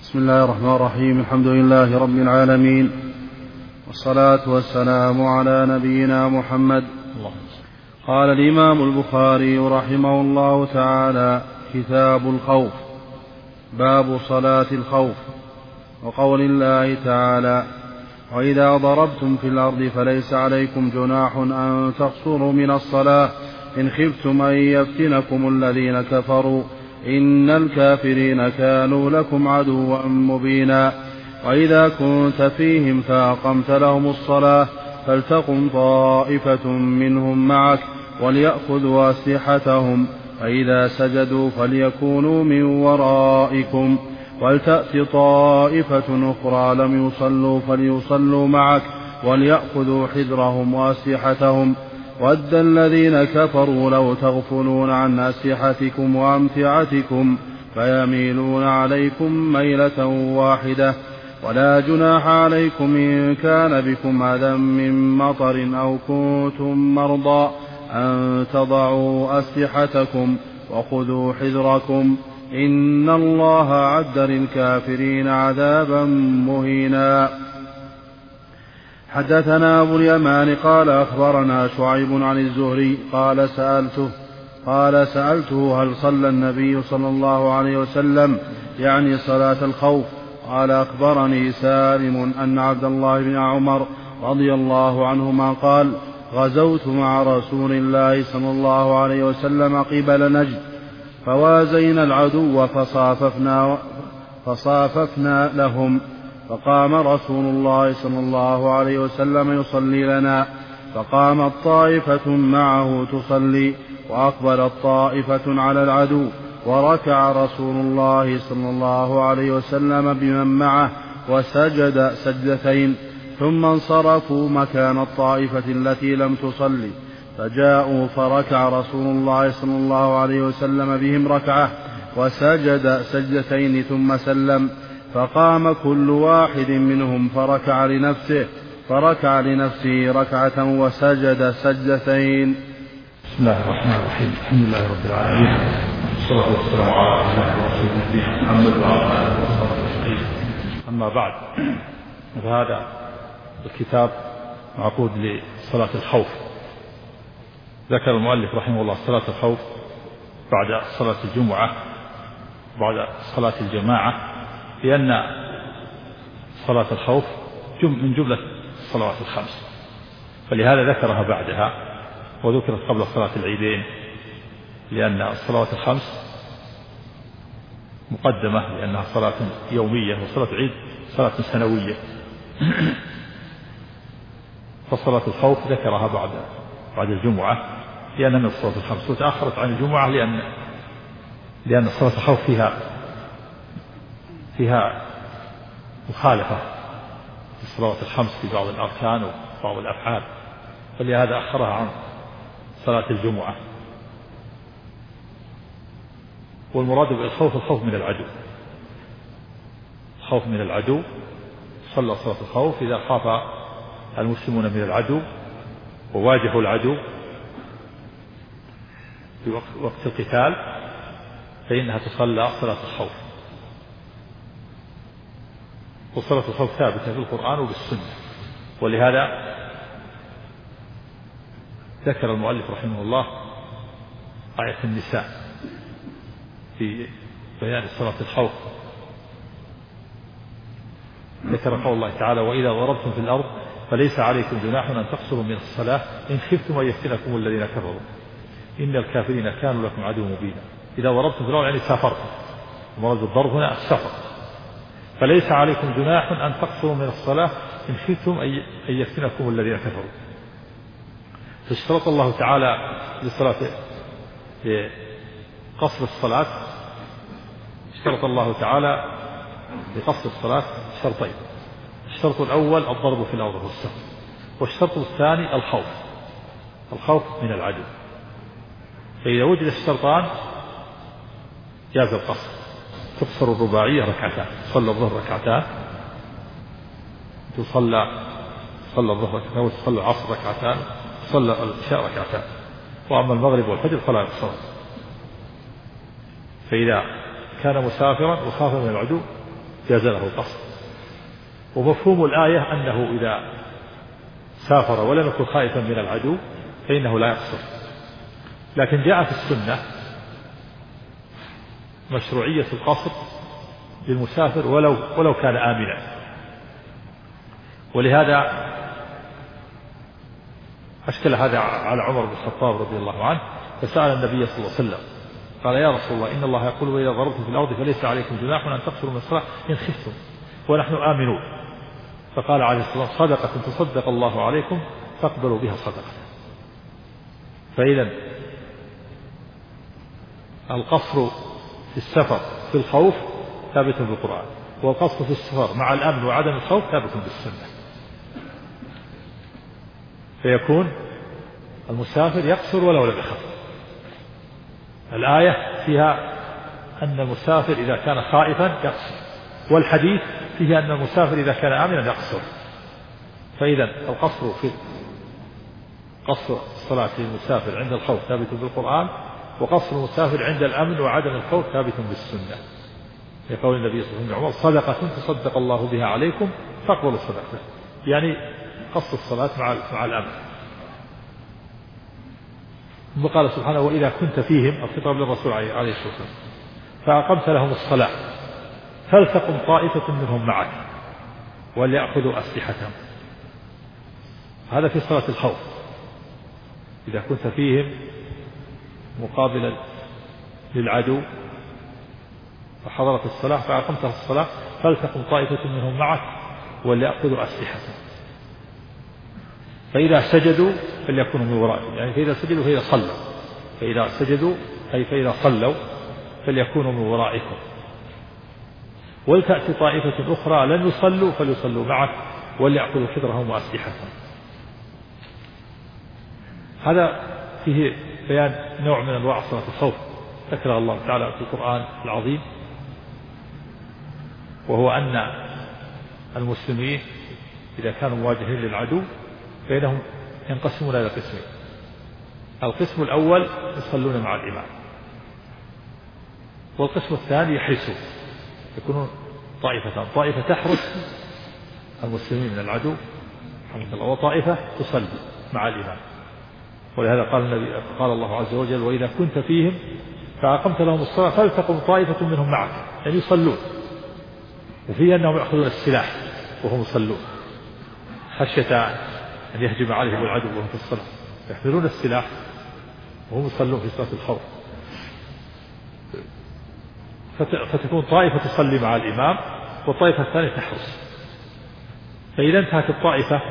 بسم الله الرحمن الرحيم. الحمد لله رب العالمين، والصلاة والسلام على نبينا محمد. قال الإمام البخاري رحمه الله تعالى: كتاب الخوف. باب صلاة الخوف. وقول الله تعالى: وإذا ضربتم في الأرض فليس عليكم جناح أن تقصروا من الصلاة إن خفتم أن يفتنكم الذين كفروا إن الكافرين كانوا لكم عدوا مبينا. وإذا كنت فيهم فأقمت لهم الصلاة فلتقم طائفة منهم معك وليأخذوا أسلحتهم، فإذا سجدوا فليكونوا من ورائكم ولتأت طائفة أخرى لم يصلوا فليصلوا معك وليأخذوا حذرهم وأسلحتهم. ود الذين كفروا لو تغفلون عن أسلحتكم وأمتعتكم فيميلون عليكم ميلة واحدة. ولا جناح عليكم إن كان بكم أذى من مطر أو كنتم مرضى أن تضعوا أسلحتكم وخذوا حذركم إن الله أعد للكافرين عذابا مهينا. حدثنا أبو اليمان قال أخبرنا شعيب عن الزهري قال سألته هل صلى النبي صلى الله عليه وسلم يعني صلاة الخوف؟ قال أخبرني سالم أن عبد الله بن عمر رضي الله عنهما قال: غزوت مع رسول الله صلى الله عليه وسلم قبل نجد فوازينا العدو فصاففنا لهم، فقام رسول الله صلى الله عليه وسلم يصلي لنا، فقامت طائفة معه تصلي وأقبلت طائفة على العدو، وركع رسول الله صلى الله عليه وسلم بمن معه وسجد سجدتين، ثم انصرفوا مكان الطائفة التي لم تصلي، فجاءوا فركع رسول الله صلى الله عليه وسلم بهم ركعة وسجد سجدتين ثم سلم، فقام كل واحد منهم فركع لنفسه ركعة وسجد سجدتين. بسم الله الرحمن الرحيم. الحمد لله رب العالمين، والصلاة والسلام على رسول الله محمد وعلى آله وصحبه أجمعين. أما بعد، فهذا الكتاب معقود لصلاة الخوف. ذكر المؤلف رحمه الله صلاة الخوف بعد صلاة الجمعة بعد صلاة الجماعة، لأن صلاة الخوف من جملة الصلوات الخمس، فلهذا ذكرها بعدها، وذكرت قبل صلاة العيدين، لأن الصلوات الخمس مقدمة لأنها صلاة يومية، وصلاة العيد صلاة سنوية. فصلاة الخوف ذكرها بعد الجمعة لأنها من الصلوات الخمس، وتأخرت عن الجمعة لأن صلاة الخوف فيها مخالفة في الصلوات الخمس في بعض الأركان وبعض الأفعال، فلهذا أخرها عن صلاة الجمعة. والمراد بالخوف الخوف من العدو، الخوف من العدو. صلى صلاة الخوف إذا خاف المسلمون من العدو وواجهوا العدو في وقت القتال فإنها تصلى صلاة الخوف. وصلاة الخوف ثابتة في القرآن وبالسنة، ولهذا ذكر المؤلف رحمه الله آية النساء في بيان صلاة الخوف. ذكر قول الله تعالى: وإذا ضربتم في الأرض فليس عليكم جناح أن تقصروا من الصلاة إن خفتم أن يفتنكم الذين كفروا إن الكافرين كانوا لكم عدوا مبينا. إذا ضربتم في الأرض يعني سافرتم، ومراد الضرب هنا السفر. فليس عليكم جناح أن تقصروا من الصلاة إن خفتم أن يفتنكم الذين كفروا. فاشترط الله تعالى لقصر الصلاة، اشترط الله تعالى لقصر الصلاة شرطين: الشرط الأول الضرب في الأرض والسفر، والشرط الثاني الخوف من العدو. فإذا وجد الشرطان جاز القصر. تقصر الرباعية ركعتان، صلى الظهر ركعتان، صلى الظهر ركعتان، وتصلى العصر ركعتان، صلى العشاء ركعتان. وأما المغرب والفجر فلا يقصر. فإذا كان مسافرا وخاف من العدو جاز له القصر. ومفهوم الآية أنه إذا سافر ولم يكن خائفا من العدو فإنه لا يقصر. لكن جاء في السنة مشروعية القصر للمسافر ولو كان آمنا. ولهذا أشكل هذا على عمر بن الخطاب رضي الله عنه، فسأل النبي صلى الله عليه وسلم قال: يا رسول الله، إن الله يقول: وإذا ضربتم في الأرض فليس عليكم جناح أن تقصروا من الصلاة إن خفتم ونحن آمنون. فقال عليه الصلاة والسلام: صدقة تصدق الله عليكم فاقبلوا بها صدقة. فإذا القصر في السفر في الخوف ثابت بالقرآن، والقصر في السفر مع الأمن وعدم الخوف ثابت بالسنة. فيكون المسافر يقصر ولو لم يخف. الآية فيها أن المسافر إذا كان خائفا يقصر، والحديث فيه أن المسافر إذا كان آمنا يقصر. فإذا القصر في قصر الصلاة للمسافر عند الخوف ثابت بالقرآن، وقصر المسافر عند الأمن وعدم الخوف ثابت بالسنة، لقول النبي صلى الله عليه وسلم: صدقة تصدق الله بها عليكم فاقبلوا الصدقة. يعني قصر الصلاة مع الأمن. ثم قال سبحانه: وإذا كنت فيهم، الخطاب للرسول عليه الصلاة والسلام، فأقمت لهم الصلاة فلتقم طائفة منهم معك وليأخذوا أسلحتهم. هذا في صلاة الخوف. إذا كنت فيهم مقابلا للعدو فحضرت الصلاة فأقمت الصلاة فلتقم طائفة منهم معك وليأخذوا أسلحتهم. فإذا سجدوا فليكونوا من ورائهم، يعني فإذا سجدوا فإذا صلوا، فإذا سجدوا أي فإذا صلوا فليكونوا من ورائكم. ولتأتي طائفة أخرى لن يصلوا فليصلوا معك وليأخذوا حذرهم وأسلحتهم. هذا فيه بيان نوع من أنواع صلاة الخوف ذكرها الله تعالى في القرآن العظيم، وهو أن المسلمين إذا كانوا مواجهين للعدو فإنهم ينقسمون إلى قسمين. القسم الأول يصلون مع الإمام، والقسم الثاني يحرسون، يكونون طائفتان: طائفة تحرس المسلمين من العدو وطائفة تصلي مع الإمام. ولهذا قال الله عز وجل: وإذا كنت فيهم فأقمت لهم الصلاة فلتقم طائفة منهم معك، يعني يصلون، وفيه أنهم يأخذون السلاح وهم يصلون خشية أن يهجم عليهم العدو وهم في الصلاة، يحملون السلاح وهم يصلون في صلاة الخوف. فتكون طائفة تصلي مع الإمام والطائفة الثانية تحرس. فإذا انتهت الطائفة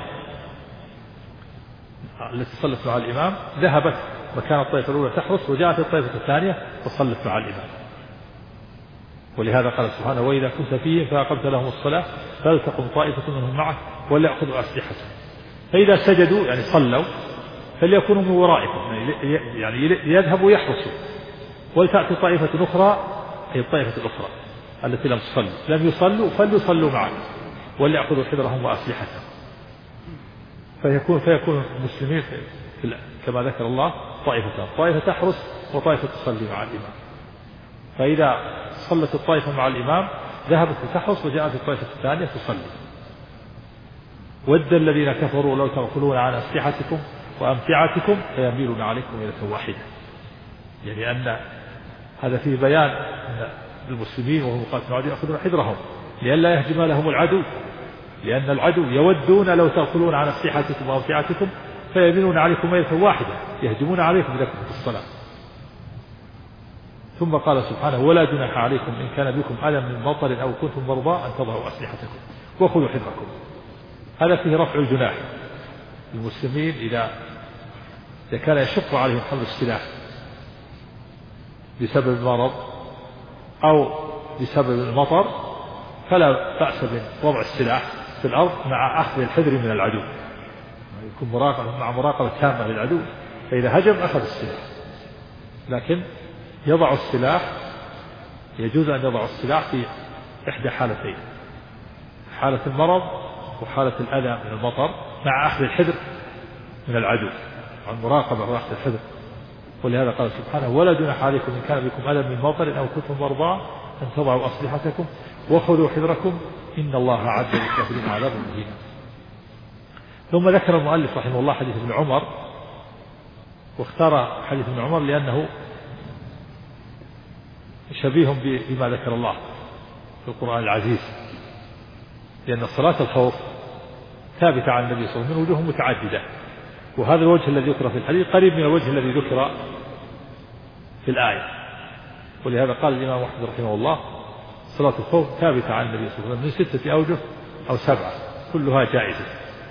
التي صلت مع الإمام ذهبت مكان الطائفة الأولى تحرس، وجاءت الطائفة الثانية وصلت مع الإمام. ولهذا قال سبحانه: وإذا كنت فيهم فأقمت لهم الصلاة فلتقم طائفة منهم معك وليأخذوا أسلحتهم. فإذا سجدوا يعني صلوا فليكونوا من ورائكم، يعني يذهبوا يحرسوا. ولتأتي طائفة أخرى، هي الطائفة الأخرى التي لم يصلوا فليصلوا معك وليأخذوا حذرهم وأسلحتهم. فيكون المسلمين كما ذكر الله طائفتان: طائفة تحرس وطائفة تصلي مع الإمام. فإذا صلت الطائفة مع الإمام ذهبت تحرس وجاءت الطائفة الثانية تصلي. ود الذين كفروا لو تغفلون عن أسلحتكم وأمتعتكم فيميلون عليكم ميلة واحدة. يعني أن هذا فيه بيان أن المسلمين وهم يقاتلون يأخذون حذرهم لئلا يهجم لهم العدو، لأن العدو يودون لو تغفلون عن أسلحتكم وأمتعتكم فيميلون عليكم ميلة واحدة، يهجمون عليكم إذا كنتم في الصلاة. ثم قال سبحانه: ولا جناح عليكم إن كان بكم ألم من مطر أو كنتم مرضى أن تضعوا أسلحتكم وخذوا حذركم. هذا فيه رفع الجناح المسلمين إذا كان يشق عليهم حمل السلاح بسبب المرض أو بسبب المطر، فلا بأس بوضع السلاح في الأرض مع أخذ الحذر من العدو، يكون مع مراقبة تامة للعدو، فإذا هجم أخذ السلاح. لكن يضع السلاح، يجوز أن يضع السلاح في إحدى حالتين: حالة المرض وحالة الأذى من المطر، مع أخذ الحذر من العدو، عن مراقبة وأخذ الحذر. ولهذا قال سبحانه: ولا جناح عليكم إن كان بكم ألم من مطر أو كنتم مرضى أن تضعوا أسلحتكم وخذوا حذركم إن الله أعد للكافرين عذابا مهينا. ثم ذكر المؤلف رحمه الله حديث ابن عمر، واختار حديث ابن عمر لأنه شبيه بما ذكر الله في القرآن العزيز، لأن صلاة الخوف ثابتة عن النبي صلى الله عليه وسلم من وجوه متعددة، وهذا الوجه الذي ذكر في الحديث قريب من الوجه الذي ذكر في الآية. ولهذا قال الإمام أحمد رحمه الله صلاة الخوف ثابتة عن النبي صلى الله عليه وسلم من 6 أوجه أو 7 كلها جائزة.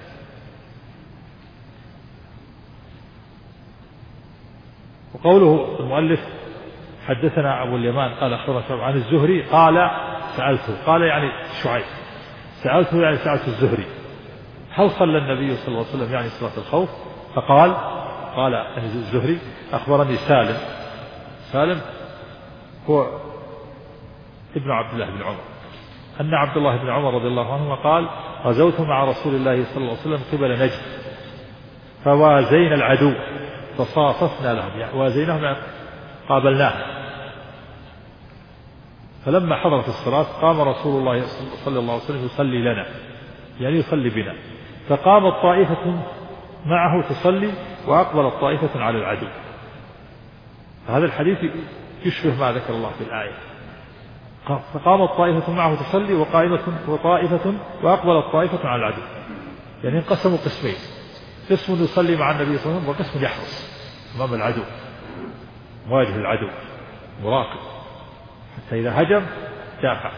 وقوله المؤلف حدثنا أبو اليمان قال أخبرنا شعيب عن الزهري قال سألته، قال يعني شعيب، سألته يعني سألت الزهري هل صلى النبي صلى الله عليه وسلم يعني صلاة الخوف؟ فقال الزهري أخبرني سالم هو ابن عبد الله بن عمر أن عبد الله بن عمر رضي الله عنه قال غزوت مع رسول الله صلى الله عليه وسلم قبل نجد فوازينا العدو فصاففنا لهم، يعني وازيناهم قابلناهم، فلما حضرت الصلاة قام رسول الله صلى الله عليه وسلم يصلي لنا، يعني يصلي بنا، فقامت طائفة معه تصلي وأقبلت طائفة على العدو. فهذا الحديث يشبه ما ذكر الله في الآية، فقامت طائفة معه تصلي وطائفة وأقبلت طائفة على العدو، يعني انقسموا قسمين، قسم يصلي مع النبي صلى الله عليه وسلم وقسم يحرس أمام العدو مواجه العدو مراقب حتى إذا هجم دافع.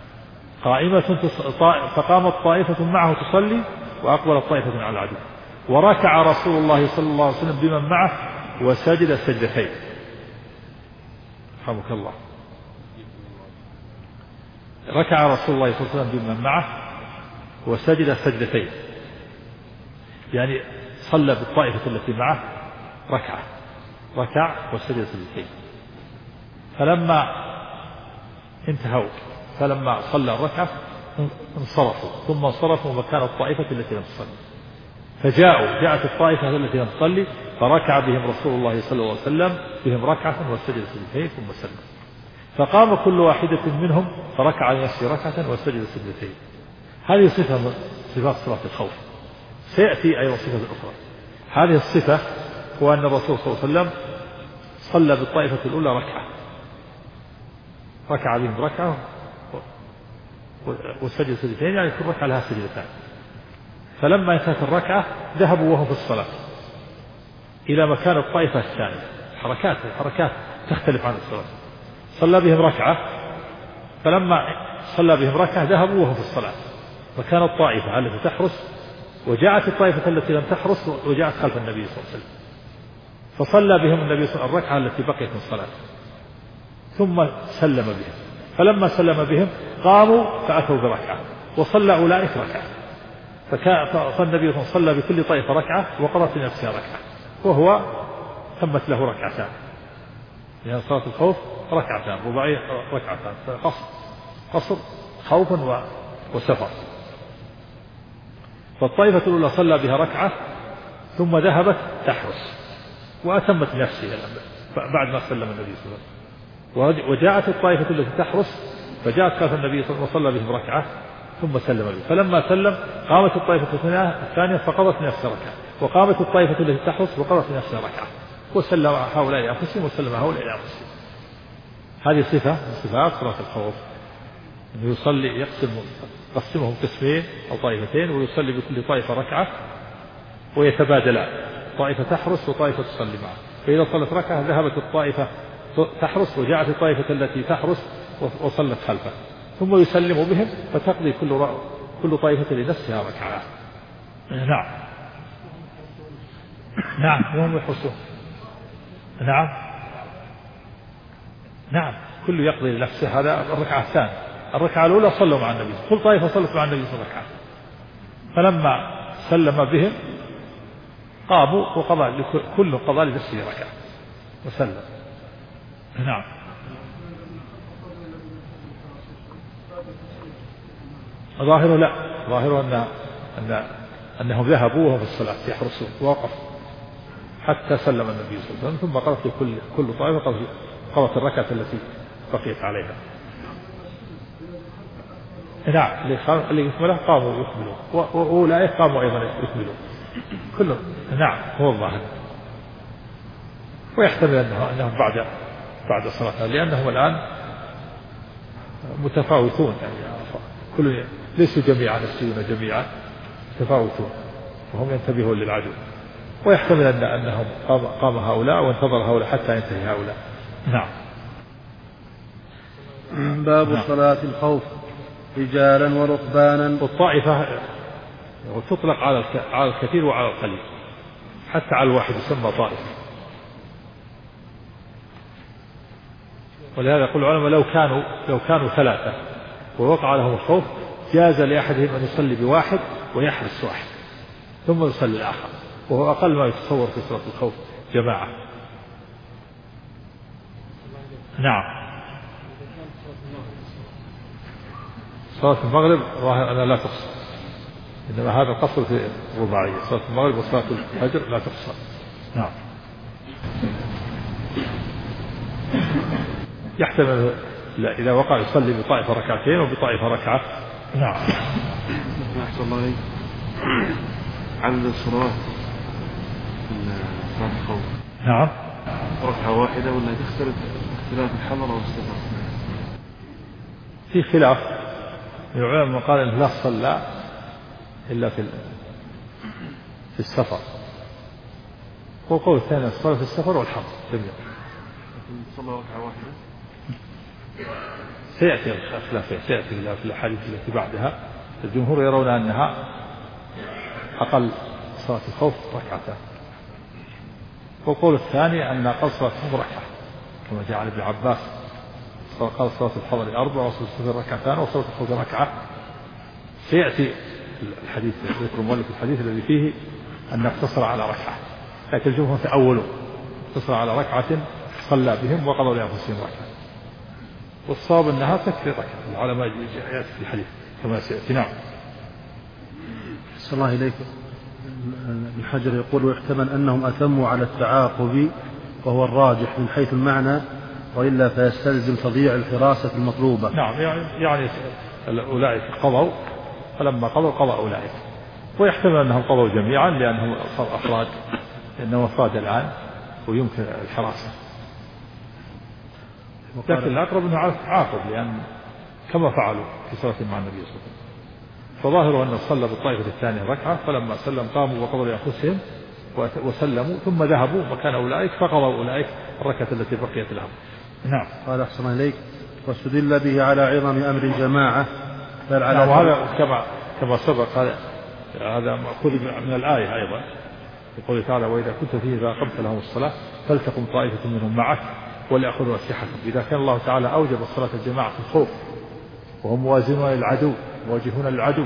فقامت طائفة معه تصلي وأقبلت طائفة على العدو، وركع رسول الله صلى الله عليه وسلم بمن معه وسجد سجدتين. رحمك الله. ركع رسول الله صلى الله عليه وسلم بمن معه وسجد سجدتين، يعني صلى بالطائفة التي معه ركع وسجد سجدتين. فلما صلى الركعة انصرفوا، ثم انصرفوا مكان الطائفة التي لم تصلي، جاءت الطائفة التي لم تصلي فركع بهم رسول الله صلى الله عليه وسلم بهم ركعة وسجد سجدتين ثم سلم، فقام كل واحدة منهم فركع لنفسه ركعة وسجد سجدتين. هذه صفة من صفات صلاة الخوف. سيأتي أيضا صفة أخرى. هذه الصفة هو أن الرسول صلى الله عليه وسلم صلى بالطائفة الأولى ركع بهم ركعة وسجد سجدتين، يعني كل ركعة لها سجدتان. فلما انتهت الركعة ذهبوا وهم في الصلاة إلى مكان الطائفة الثانية، حركات تختلف عن الصلاة. صلى بهم ركعة، فلما صلى بهم ركعة ذهبوا وهم في الصلاة مكان الطائفة التي تحرس، وجاءت الطائفة التي لم تحرس وجاءت خلف النبي صلى الله عليه وسلم، فصلى بهم النبي صلى الله عليه وسلم الركعة التي بقيت من الصلاة ثم سلم بهم. فلما سلم بهم قاموا فأتوا بركعة وصلى أولئك ركعة، فالنبي صلى بكل طائفة ركعة وقضت لنفسها ركعة، وهو تمت له ركعتان، لأن صلاة الخوف ركعتان رباعية ركعتان، قصر خوف وسفر. فالطائفة الأولى صلى بها ركعة ثم ذهبت تحرس وأتمت نفسها بعد ما سلم النبي صلى الله عليه وسلم، وجاءت الطائفة التي تحرس فجاءت خلف النبي صلى الله عليه وسلم وصلى بهم ركعة ثم سلم به. فلما سلم قامت الطائفة الثانية فقضت نفسها ركعة، وقامت الطائفة التي تحرس وقضت نفسها ركعة، وسلم هؤلاء أنفسهم وسلم هؤلاء أنفسهم. هذه صفة من صفات صلاة الخوف، أنه يصلي يقسمهم قسمين أو طائفتين ويصلي بكل طائفة ركعة ويتبادلان، طائفة تحرس وطائفة تصلي معه. فإذا صلت ركعة ذهبت الطائفة تحرس وجاءت الطائفة التي تحرس وصلت خلفه، ثم يسلم بهم فتقضي كل طائفة لنفسها ركعة. نعم وهم يحرسون. نعم كل يقضي لنفسه. هذا الركعة الثانية. الركعة الأولى صلوا مع النبي، كل طائفة صلت مع النبي صلى الله عليه وسلم، فلما سلم بهم قاموا وقضى كل قضى لنفسه ركعة وسلم. نعم. ظاهره أنهم ذهبوا وهم في الصلاة يحرسون ووقفوا حتى سلم النبي صلى الله عليه وسلم، ثم قضت كل طائفة قضت الركعة التي بقيت عليها. نعم اللي يكمله قاموا يكملون وأولئك قاموا أيضا يكملون كلهم. نعم هو الظاهر. ويحتمل أنهم بعد الصلاة لأنهم الآن متفاوتون يعني كل ليسوا جميعا يسجدون جميعا متفاوتون وهم ينتبهون للعدو. ويحتمل أنهم قام هؤلاء وانتظر هؤلاء حتى ينتهي هؤلاء. نعم. باب صلاة الخوف رجالا وركبانا. والطائفة تطلق على الكثير وعلى القليل حتى على الواحد يسمى طائفة. ولهذا يقول العلماء لو كانوا ثلاثة ووقع لهم الخوف جاز لأحدهم أن يصلي بواحد ويحرس واحد ثم يصلي الآخر، وهو أقل ما يتصور في صلاة الخوف جماعة. نعم. صلاة المغرب ظاهر أنها لا تقصر، إنما هذا القصر في الرباعية. صلاة المغرب وصلاة الفجر لا تقصر. نعم. يحتمل إذا وقع يصلي بطائفة ركعتين وبطائفة ركعة. نعم. أحسن الله عليك. عدد الصلوات في صلاة الخوف. نعم. ركعة واحدة ولا تختلف اختلاف الحضر أو السفر؟ في خلاف العلماء من قال إن لا صلى إلا في السفر، وقول الثاني الصلاة في السفر والحضر جميعا. صلى ركعة واحدة. سيأتي الخلاف في الأحاديث التي بعدها. الجمهور يرون أنها أقل صلاة الخوف ركعتان، وقول الثاني أن أقل صلاة الخوف ركعة كما جاء عن ابن عباس قال صلاة الحضر 4 وصلاة السفر ركعتان وصلاة الخوف ركعة. سيأتي الحديث ذكر مؤلف الحديث الذي فيه أن اقتصر على ركعة، لكن الجمهور تأولوا اقتصر على ركعة صلى بهم وقضوا لأنفسهم ركعة، والصواب أنها تكفي ركعة. العلماء يأتي في الحديث كما سيأتي. نعم. صلى الله إليك. ابن حجر يقول ويحتمل أنهم أتموا على التعاقب وهو الراجح من حيث المعنى، وإلا فيستلزم تضييع الحراسة المطلوبة. نعم يعني أولئك قضوا فلما قضى أولئك، ويحتمل أنهم قضوا جميعا لأنهم صار أفراد، لأنهم أفراد الآن ويمكن الحراسة. لكن الأقرب أنه عاقب لأن كما فعلوا في صلاة مع النبي صلى الله عليه وسلم. فظاهر أنه صلى بالطائفة الثانية ركعة فلما سلم قاموا وقضوا لأنفسهم وسلموا ثم ذهبوا مكان أولئك فقضوا أولئك الركعة التي بقيت لهم. نعم. قال أحسن إليك. واستدل به على عظم أمر الجماعة. نعم. وهذا كما سبق هذا مأخوذ من الآية أيضا يقول تعالى وإذا كنت فيه فأقمت لهم الصلاة فلتقم طائفة منهم معك وليأخذوا أسلحتهم. إذا كان الله تعالى أوجب صلاة الجماعة في الخوف وهم موازنون للعدو مواجهون للعدو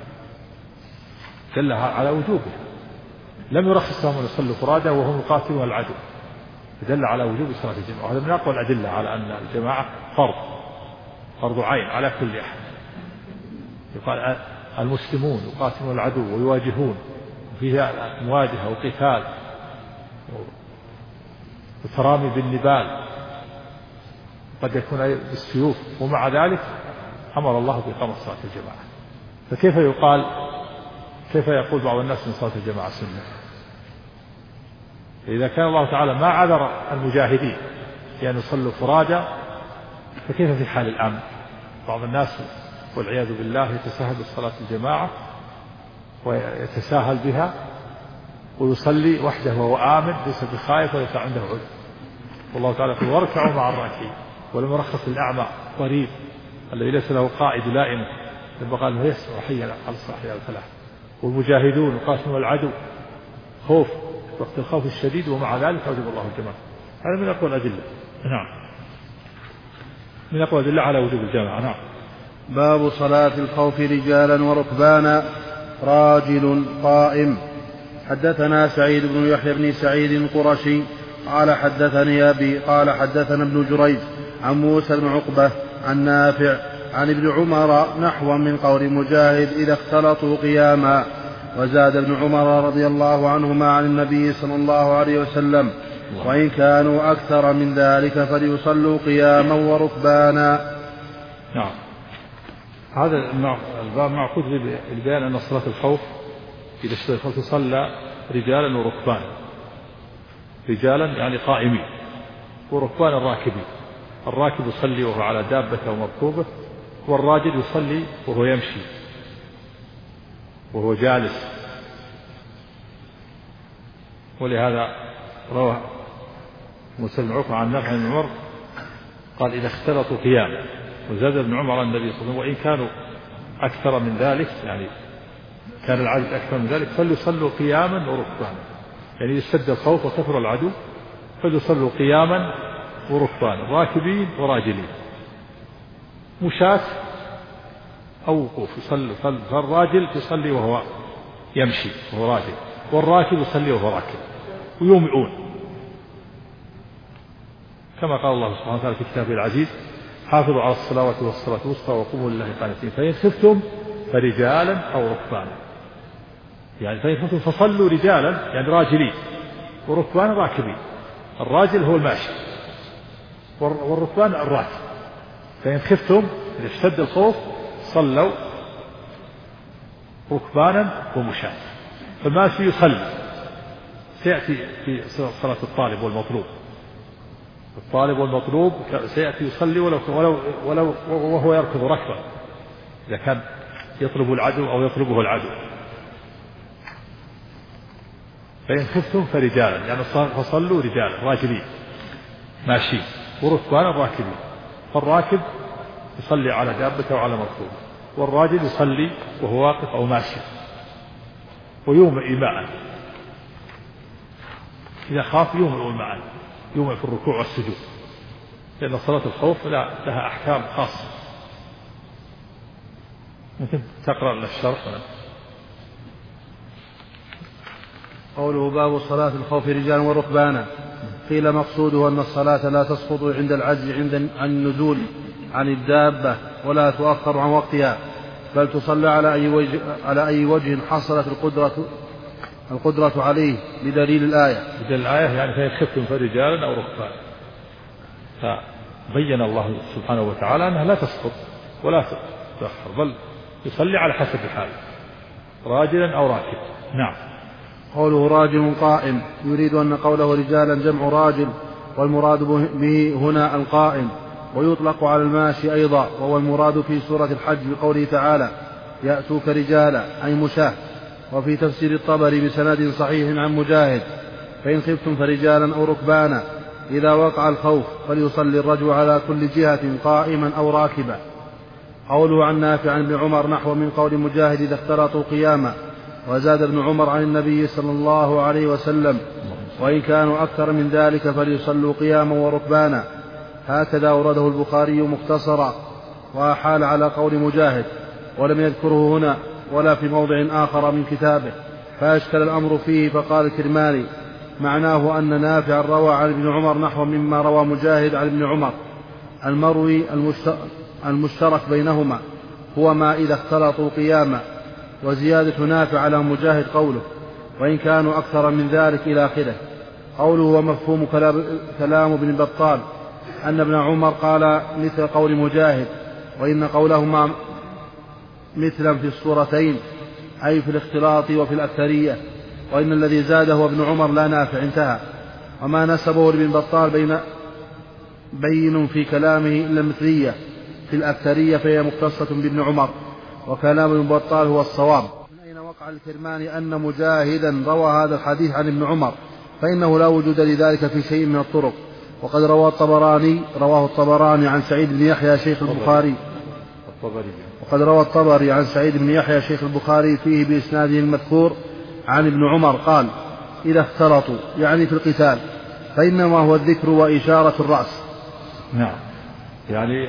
دل على وجوبه، لم يرخص لهم أن يصلوا فرادى وهم يقاتلون العدو، دل على وجوب صلاة الجماعة. وهذا من أقوى الأدلة على أن الجماعة فرض عين على كل أحد. يقال المسلمون يقاتلون العدو ويواجهون وفيها مواجهة وقتال وترامي بالنبال قد يكون بالسيوف، ومع ذلك أمر الله بإقامة صلاة الجماعة. كيف يقول بعض الناس من صلاة الجماعة سنة؟ إذا كان الله تعالى ما عذر المجاهدين لأن يصلوا فرادى فكيف في حال الأمن؟ بعض الناس والعياذ بالله يتساهل بصلاة الجماعة ويتساهل بها ويصلي وحده وهو آمن ليس بخائف وليس عنده عذر. والله تعالى يقول واركعوا مع الراكعين. ولم يرخص الأعمى قريب الذي ليس له قائد لائم لما قال له يسمع حي على الصلاح على الفلاح. والمجاهدون يقاتلون العدو خوف وقت الخوف الشديد ومع ذلك أوجب الله الجماعة. هذا من أقوى الأدلة. نعم. من أقوى الأدلة على وجوب الجماعة. نعم. باب صلاة الخوف رجالا وركبانا. راجل قائم. حدثنا سعيد بن يحيى بن سعيد القرشي قال حدثني أبي قال حدثنا ابن جريج عن موسى بن عقبة عن نافع عن ابن عمر نحوا من قول مجاهد إذا اختلطوا قياما. وزاد ابن عمر رضي الله عنهما عن النبي صلى الله عليه وسلم وإن كانوا أكثر من ذلك فليصلوا قياما وركبانا. نعم. هذا الباب معقود لبيان أن صلاة الخوف إذا اشتد الخوف تصلى رجالا وركبانا. رجالا يعني قائمين، وركبانا راكبين. الراكب يصلي وهو على دابته ومركوبه، والراجل يصلي وهو يمشي وهو جالس. ولهذا روى مسلم عقبة عن نافع بن عمر قال إذا اختلطوا قياما، وزاد ابن عمر عن النبي صلى الله عليه وسلم وإن كانوا أكثر من ذلك، يعني كان العدد أكثر من ذلك، فليصلوا قياما وركبانا. يعني اشتد الخوف وكثر العدو فليصلوا قياما وركبانا، راكبين وراجلين، مشاة أو وقوف. فالراجل يصلي وهو يمشي وهو راجل، والراكب يصلي وهو راكب، ويومئون كما قال الله سبحانه وتعالى في كتابه العزيز: حافظوا على الصلوات والصلاة الوسطى وقوموا لله قانتين فإن خفتم فرجالا أو ركبانا. يعني فإن خفتم فصلوا رجالا يعني راجلين، وركبانا راكبين. الراجل هو الماشي، والركبان الراكب. فإن خفتم إذا اشتد الخوف صلوا ركبانا ومشاة. فالماشي يصلي، سيأتي في صلاة الطالب والمطلوب. الطالب والمطلوب سيأتي يصلي ولو وهو يركض ركبا، إذا كان يطلب العدو أو يطلبه العدو. فإن خفتم فرجالا يعني فصلوا رجالا راكبين ماشيين، وركبانا راكبين. فالراكب يصلي على دابته وعلى مركوبه، والراجل يصلي وهو واقف أو ماشي، ويومئ معا. إذا خاف يومئ معا، يومئ في الركوع والسجود، لأن صلاة الخوف لها أحكام خاصة. ممكن تقرأ لنا الشرح؟ قوله باب صلاة الخوف رجالا وركبانا. قيل مقصوده أن الصلاة لا تسقط عند العجز عن النزول عن الدابة، ولا تؤخر عن وقتها، بل تصلى على أي وجه حصلت القدرة عليه بدليل الآية. بدليل الآية يعني فإن خفتم فرجالا أو ركبانا. فبين الله سبحانه وتعالى أنها لا تسقط ولا تؤخر، بل يصلي على حسب الحال، راجلا أو راكب. نعم. قوله راجل قائم يريد أن قوله رجالا جمع راجل، والمراد به هنا القائم، ويطلق على الماشي أيضا، وهو المراد في سورة الحج بقوله تعالى: يأتوك رجالا أي مشاة. وفي تفسير الطبري بسند صحيح عن مجاهد: فإن خفتم فرجالا أو ركبانا، إذا وقع الخوف فليصلي الرجل على كل جهة قائما أو راكبا. قوله عن نافع عن ابن عمر نحو من قول مجاهد: إذا اختلطوا قياما. وزاد ابن عمر عن النبي صلى الله عليه وسلم: وإن كانوا أكثر من ذلك فليصلوا قياما وركبانا. هكذا أورده البخاري مختصرا، وأحال على قول مجاهد، ولم يذكره هنا ولا في موضع آخر من كتابه، فأشكل الأمر فيه. فقال الكرماني: معناه أن نافع روى عن ابن عمر نحو مما روى مجاهد عن ابن عمر. المروي المشترك بينهما هو ما إذا اختلطوا قياما. وزيادة نافع على مجاهد قوله: وإن كانوا أكثر من ذلك إلى آخره. قوله ومفهوم كلام ابن بطال أن ابن عمر قال مثل قول مجاهد، وإن قولهما مثلا في الصورتين، أي في الاختلاط وفي الأكثرية، وإن الذي زاده هو ابن عمر لا نافع. انتهى. وما نسبه لابن بطال بين في كلامه إلا المثلية في الأكثرية، فهي مختصة بابن عمر، وكلام ابن بطال هو الصواب. من أين وقع الكرماني أن مجاهدا روى هذا الحديث عن ابن عمر؟ فإنه لا وجود لذلك في شيء من الطرق. وقد رواه الطبراني عن سعيد بن يحيى شيخ البخاري، وقد روى الطبري عن سعيد بن يحيى شيخ البخاري فيه بإسناده المذكور عن ابن عمر قال: إذا اختلطوا يعني في القتال، فإنما هو الذكر وإشارة الرأس. نعم، يعني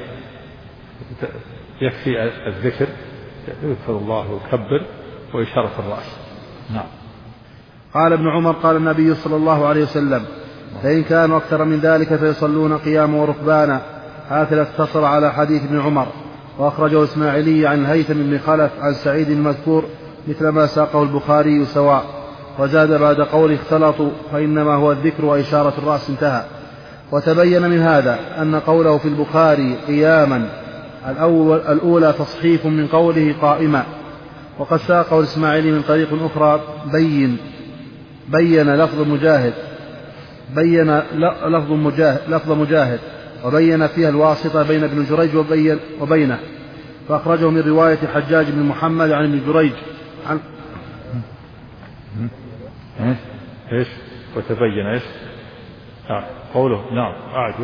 يكفي الذكر، يذكر الله ويكبر، وإشارة الرأس. نعم. قال ابن عمر: قال النبي صلى الله عليه وسلم: فإن كانوا أكثر من ذلك فيصلون قياما وركبانا. هكذا اقتصر على حديث ابن عمر. وأخرجه إسماعيلي عن هيثم بن خلف عن سعيد المذكور مثل ما ساقه البخاري سواء، وزاد بعد قوله اختلطوا فإنما هو الذكر وإشارة الرأس. انتهى. وتبين من هذا أن قوله في البخاري قياما الأولى تصحيف من قوله قائما، وقد ساقه الإسماعيلي من طريق أخرى بين لفظ مجاهد وبين فيها الواسطة بين ابن جريج وبينه، فأخرجه من رواية حجاج بن محمد عن ابن جريج عن إيش وتبين إيش قوله نعم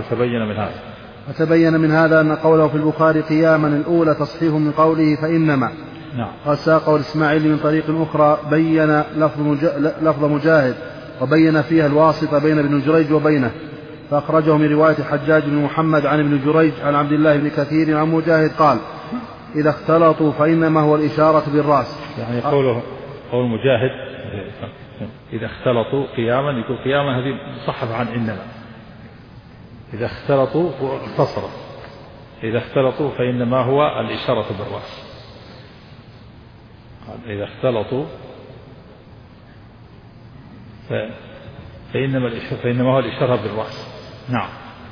وتبين من هذا أن قوله في البخاري قياما الأولى تصحيح من قوله فإنما. نعم. قد ساقه الإسماعيلي من طريق أخرى بين لفظ مجاهد وبين فيها الواسطة بين ابن جريج وبينه، فأخرجه من رواية حجاج بن محمد عن ابن جريج عن عبد الله بن كثير عن مجاهد قال إذا اختلطوا فإنما هو الإشارة بالرأس. يعني قول مجاهد إذا اختلطوا قياما، يقول قياما هذه مصحف عن إنما، إذا اختلطوا واختصروا، إذا اختلطوا فإنما هو الإشارة بالرأس، إذا اختلطوا فإنما هو الإشارة بالرأس. نعم.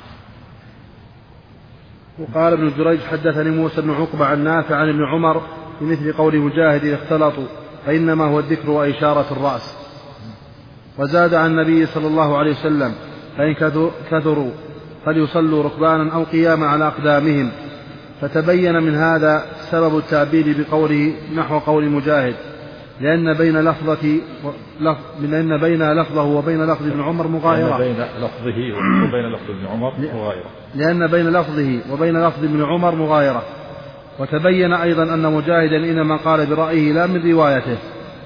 وقال ابن جريج حدثني موسى بن عقبة عن نافع عن ابن عمر بمثل قول مجاهد إذا اختلطوا فإنما هو الذكر وإشارة الرأس. وزاد عن النبي صلى الله عليه وسلم فإن كثروا فليصلوا ركبانا أو قياما على أقدامهم، فتبين من هذا سبب التعبير بقوله نحو قول مجاهد، لأن بين لفظه وبين لفظ ابن عمر مغايرة، لأن بين لفظه وبين لفظ ابن عمر مغايرة. وتبين أيضا أن مجاهدا إنما قال برأيه لا من روايته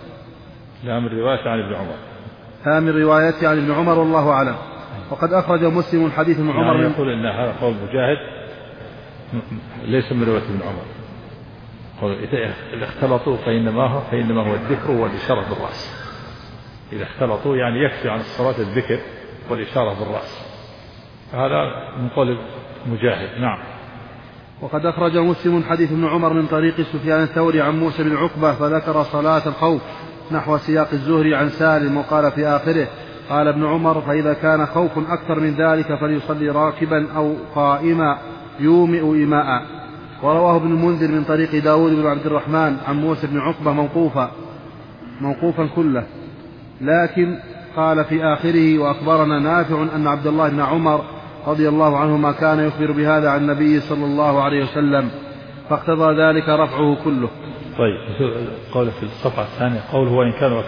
عن ابن عمر والله أعلم. وقد أخرج مسلم حديث ابن عمر يعني يقول إن هذا قول مجاهد ليس من رواية ابن عمر، إذا اختلطوا فإنما هو الذكر والإشارة بالرأس. إذا اختلطوا يعني يكفي عن الصلاة الذكر والإشارة بالرأس، هذا من قول مجاهد. نعم. وقد أخرج مسلم حديث ابن عمر من طريق سفيان الثوري عن موسى بن عقبة فذكر صلاة الخوف نحو سياق الزهري عن سالم، وقال في آخره قال ابن عمر فإذا كان خوف أكثر من ذلك فليصلي راكبا أو قائما يومئ إيماء. ورواه ابن المنذر من طريق داود بن عبد الرحمن عن موسى بن عقبة موقوفا كله، لكن قال في آخره وأخبرنا نافع أن عبد الله بن عمر رضي الله عنهما كان يخبر بهذا عن النبي صلى الله عليه وسلم، فاقتضى ذلك رفعه كله. طيب قوله في الصفحة الثانية قوله وإن كانوا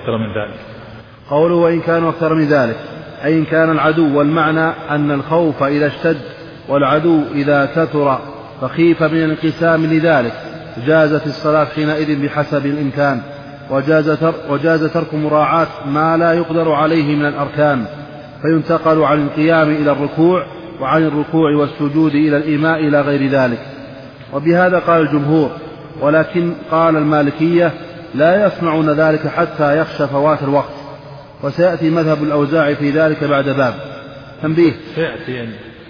أكثر من ذلك أي إن كان العدو، والمعنى أن الخوف إذا اشتد والعدو إذا كثر فخيف من الانقسام لذلك جازت الصلاة حينئذ بحسب الإمكان، وجاز ترك مراعاة ما لا يقدر عليه من الأركان، فينتقل عن القيام إلى الركوع وعن الركوع والسجود إلى الإيماء إلى غير ذلك. وبهذا قال الجمهور، ولكن قال المالكية لا يصنعون ذلك حتى يخشى فوات الوقت، وسيأتي مذهب الأوزاعي في ذلك بعد باب. تنبيه سيأتي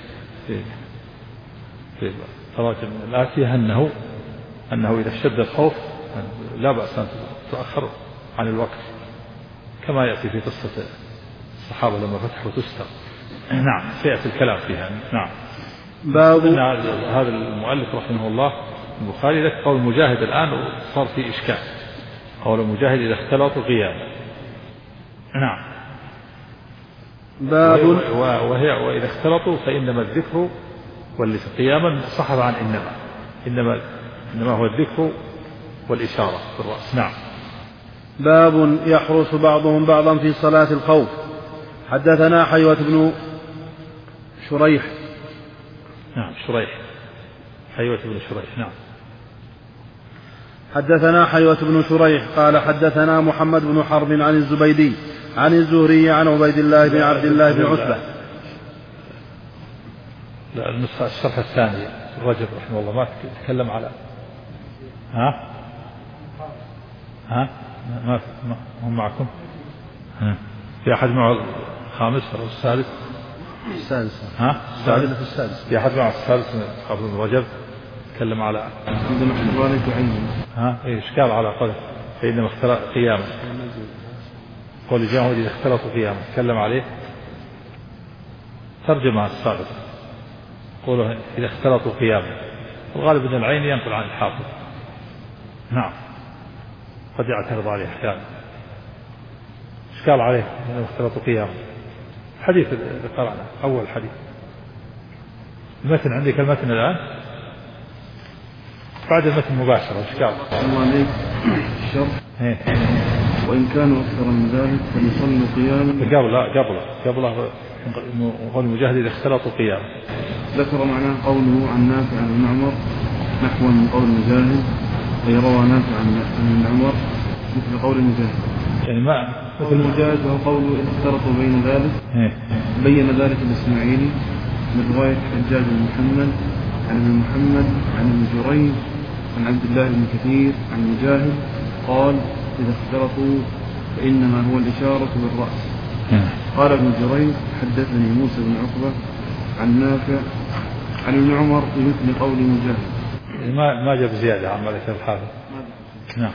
في تراجم الآتية أنه إذا اشتد الخوف لا بأس أن تؤخر عن الوقت، كما يأتي في قصة الصحابة لما فتحوا تستر. نعم سيأتي الكلام فيها. نعم. باب هذا المؤلف رحمه الله البخاري ذكر قول مجاهد الآن وصار في إشكال، قول مجاهد إذا اختلطوا قياما. نعم. باب وإذا اختلطوا فإنما الذكر قياما صحف عن إنما هو الذكر والإشارة بالرأس. نعم. باب يحرس بعضهم بعضا في صلاة الخوف. حدثنا حيوة بن شريح. نعم حيوة بن شريح. نعم. حدثنا حيوة بن شريح قال حدثنا محمد بن حرب عن الزبيدي عن الزهري عن عبيد الله بن عبد الله بن عتبة. لا النسخة الشرح الثاني الرجل رحمه الله ما تكلم على ما هم معكم في أحد معه الخامس أو السادس السادس في أحد معه السادس من حافظ بن رجب تكلم على إشكال على قوله فإنما اختلط قياما، قول جاءه إذا اختلطوا قياما تكلم عليه ترجمة السابقة قوله إذا اختلطوا قياما الغالب أن العين ينقل عن الحافظ. نعم قد يعترض عليه أحيانا. إشكال عليه أنه اختلط قيام حديث اللي قرأنا أول حديث. المتن عندك المتن الآن بعد المتن مباشرة. إشكال الله عليك الشرط وإن كانوا أكثر من ذلك فليصلوا قياما. قبل قول المجاهد إذا اختلطوا قياما. ذكر معناه قوله عن نافع عن ابن عمر نحو من قول المجاهد أي روى نافع عن ابن عمر مثل قول المجاهد يعني ما مثل المجاهد وهو قوله إذا اختلطوا بين ذلك بين ذلك الإسماعيلي من رواية حجاج بن محمد عن ابن محمد عن ابن جريج عن عبد الله بن كثير عن مجاهد قال إذا اختلطوا فإنما هو الإشارة بالرأس. قال ابن جريج حدثني موسى بن عقبة عن نافع عن ابن عمر بمثل قول مجاهد. ما جاب زيادة عن مالك الحافظ. نعم.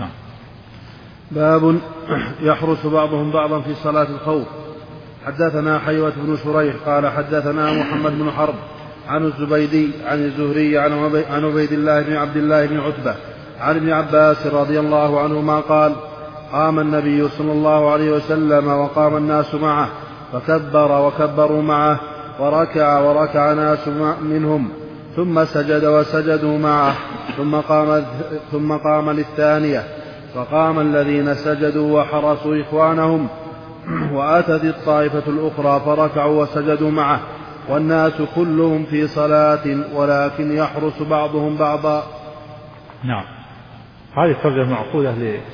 باب يحرس بعضهم بعضا في صلاة الخوف. حدثنا حيوة بن شريح قال حدثنا محمد بن حرب عن الزبيدي عن الزهري عن عبيد الله بن عبد الله بن عتبة عن ابن عباس رضي الله عنهما قال قام النبي صلى الله عليه وسلم وقام الناس معه فكبر وكبروا معه وركع ناس منهم ثم سجد وسجدوا معه ثم قام للثانية فقام الذين سجدوا وحرسوا إخوانهم وأتت الطائفة الأخرى فركعوا وسجدوا معه والناس كلهم في صلاة ولكن يحرس بعضهم بعضا. نعم هذه الترجمة معقولة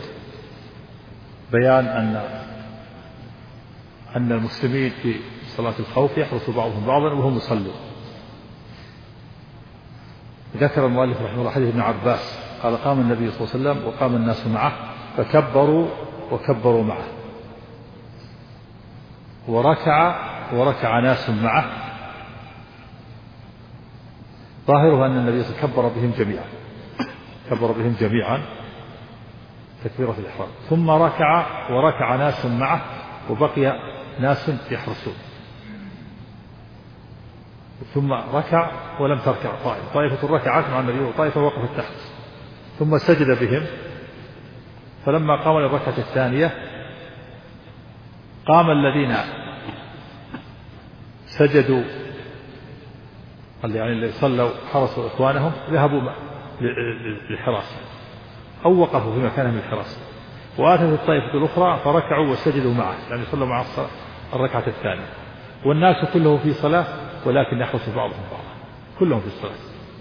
لبيان أن المسلمين في صلاة الخوف يحرس بعضهم بعضا وهم يصلون. ذكر المؤلف رحمه الله حديث ابن عباس قال قام النبي صلى الله عليه وسلم وقام الناس معه فكبروا وكبروا معه وركع ناس معه. ظاهره أن النبي صلى الله عليه وسلم كبر بهم جميعا تكبيرة الإحرام ثم وركع ناس معه وبقي ناس يحرسون ثم ركع ولم تركع طائفة ركعت مع النبي وطائفة وقفت تحت ثم سجد بهم. فلما قام للركعة الثانية قام الذين سجدوا يعني اللي صلوا حرسوا إخوانهم ذهبوا للحراسة أو وقفوا في مكانهم للحراسة وآتت الطائفة الأخرى فركعوا وسجدوا معه يعني صلوا مع الركعة الثانية والناس كلهم في صلاة ولكن يحرس بعضهم بعضا كلهم في الصلاة.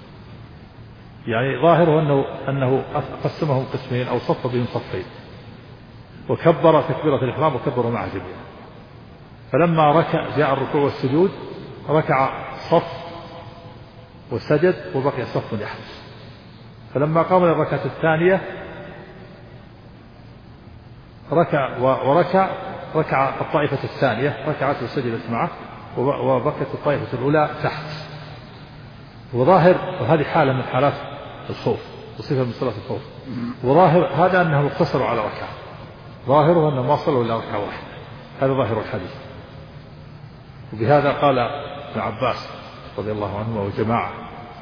يعني ظاهره أنه قسمهم قسمين أو صف بهم صفين وكبر تكبيرة الإحرام وكبروا معه جميعا. فلما ركع جاء الركوع والسجود ركع صف وسجد وبقي صف يحرس. فلما قام للركعة الثانية ركع الطائفة الثانية ركعت وسجدت معه وبقت الطائفة الأولى تحت. وظاهر وهذه حالة من حالات الخوف وصفة من صلاة الخوف وظاهر هذا أنه اقتصروا على ركعة ظاهره أنه ما صلوا إلا ركعة واحدة. هذا ظاهر الحديث. وبهذا قال ابن عباس رضي الله عنهما وجماعة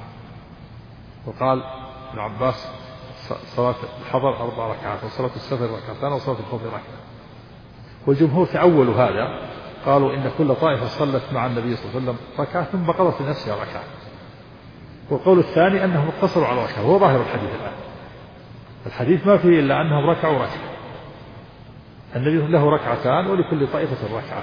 وقال ابن عباس صلاة الحضر 4 ركعات وصلاة السفر ركعتان وصلاة الخوف ركعة. والجمهور تأولوا هذا قالوا إن كل طائفة صلت مع النبي صلى الله عليه وسلم ركعة ثم قضت لنفسها ركعة. والقول الثاني أنهم اقتصروا على ركعة وهو ظاهر الحديث الآن. الحديث ما فيه إلا أنهم ركعوا ركعة النبي له ركعتان ولكل طائفة ركعة.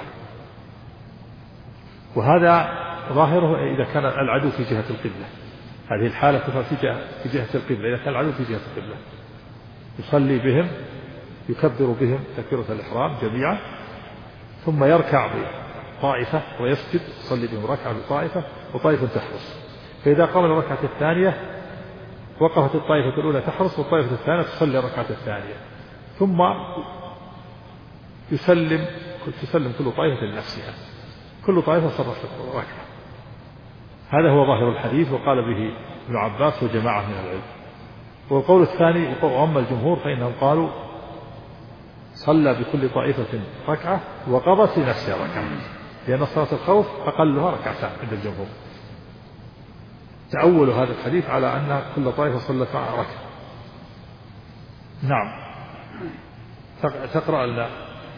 وهذا ظاهره إذا كان العدو في جهة القبلة. هذه الحالة تكون في جهة القبلة. إذا كان العدو في جهة القبلة يصلي بهم يكبر بهم تكبيرة الإحرام جميعا ثم يركع بطائفة ويسجد يصلي بهم ركعة بطائفة وطائفة تحرس. فإذا قام الركعة الثانية وقفت الطائفة الأولى تحرس والطائفة الثانية تصلي الركعة الثانية ثم تسلم كل طائفة لنفسها كل طائفة صلت ركعة. هذا هو ظاهر الحديث وقال به ابن عباس وجماعة من العلم. والقول الثاني وأما الجمهور فإنهم قالوا صلى بكل طائفة ركعة وقضت لنفسها ركعة لأن صلاة الخوف أقلها ركعتان عند الجمهور. تأول هذا الحديث على أن كل طائفة صلت معها ركعة. نعم. تقرأ لا.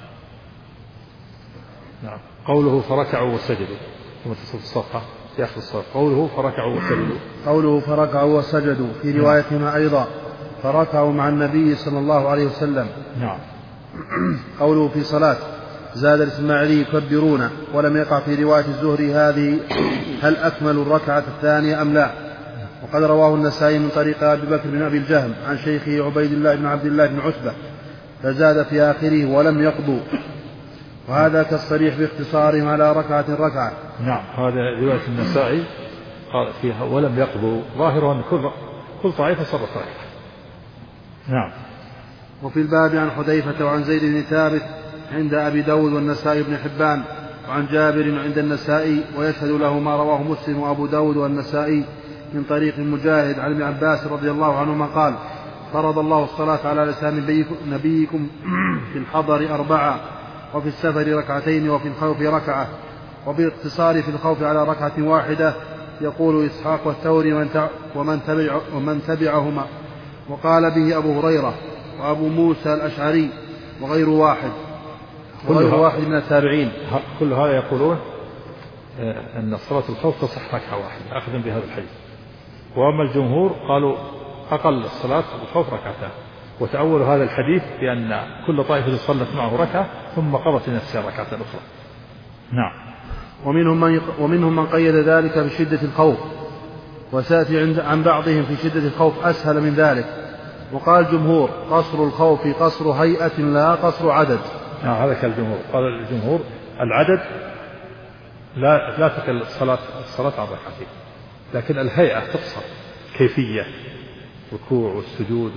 نعم. قوله فركعوا وسجدوا ثم تصف الصفحة في آخر الصفحة. قوله فركعوا وسجدوا. قوله فركعوا وسجدوا في روايتهما أيضا فركعوا مع النبي صلى الله عليه وسلم. نعم. قوله في صلاة زاد الإسماعيلي يكبرون، ولم يقع في رواية الزهري هذه هل أكملوا الركعة الثانية أم لا. وقد رواه النسائي من طريق أبي بكر بن أبي الجهم عن شيخه عبيد الله بن عبد الله بن عتبة فزاد في آخره ولم يقضوا، وهذا كالصريح باختصارهم على ركعة. نعم. هذا رواية النسائي قال فيها ولم يقضوا، ظاهرها أن كل طائفة صلت ركعة. نعم. وفي الباب عن حذيفة وعن زيد بن ثابت عند أبي داود والنسائي بن حبان، وعن جابر عند النسائي، ويشهد له ما رواه مسلم وأبو داود والنسائي من طريق مجاهد عن ابن عباس رضي الله عنهما قال فرض الله الصلاة على لسان نبيكم في الحضر 4 وفي السفر 2 وفي الخوف 1، وبالاقتصار في الخوف على 1 يقول إسحاق والثوري ومن تبعهما، وقال به أبو هريرة وأبو موسى الأشعري وغير واحد من التابعين. كل هذا يقولون أن صلاة الخوف تصح 1 أخذا بهذا الحديث. وأما الجمهور قالوا أقل الصلاة الخوف 2، وتأول هذا الحديث بأن كل طائفة صلت معه 1 ثم قضت لنفسها 2 أخرى. نعم. ومنهم من قيد ذلك بشدة الخوف، وسأتي عن بعضهم في شدة الخوف أسهل من ذلك. وقال الجمهور قصر الخوف قصر هيئة لا قصر عدد. هذا كالجمهور. قال الجمهور العدد لا تقل الصلاة عن 2، لكن الهيئة تقصر، كيفية الركوع والسجود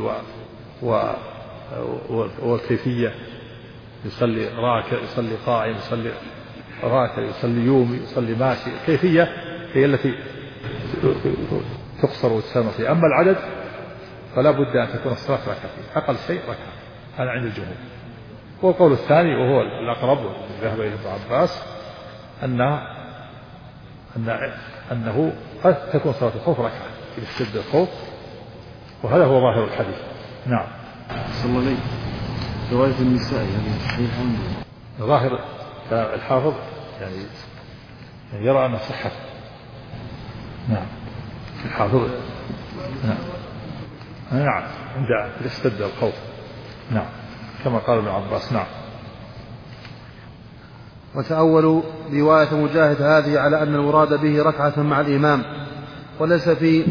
والكيفية، يصلي راكع، يصلي قائم، يصلي راكع، يصلي يومي، يصلي ماشي، الكيفية هي التي تقصر وتسمى فيها. أما العدد فلا بد أن تكون الصلاة 2، أقل شيء 1. هذا عند الجمهور. والقول الثاني وهو الأقرب ذهب إليه ابن عباس أنه قد تكون صلاة الخوف 1 في شدة الخوف، وهذا هو ظاهر الحديث. نعم. صلى الله عليه رواية النساء يعني صحيح ظاهر الحافظ يعني يرى أن صحة. نعم. الحافظ نعم عند اشتد الخوف. نعم كما قال ابن عباس. نعم. وتأولوا رواية مجاهد هذه على أن المراد به 1 مع الإمام، وليس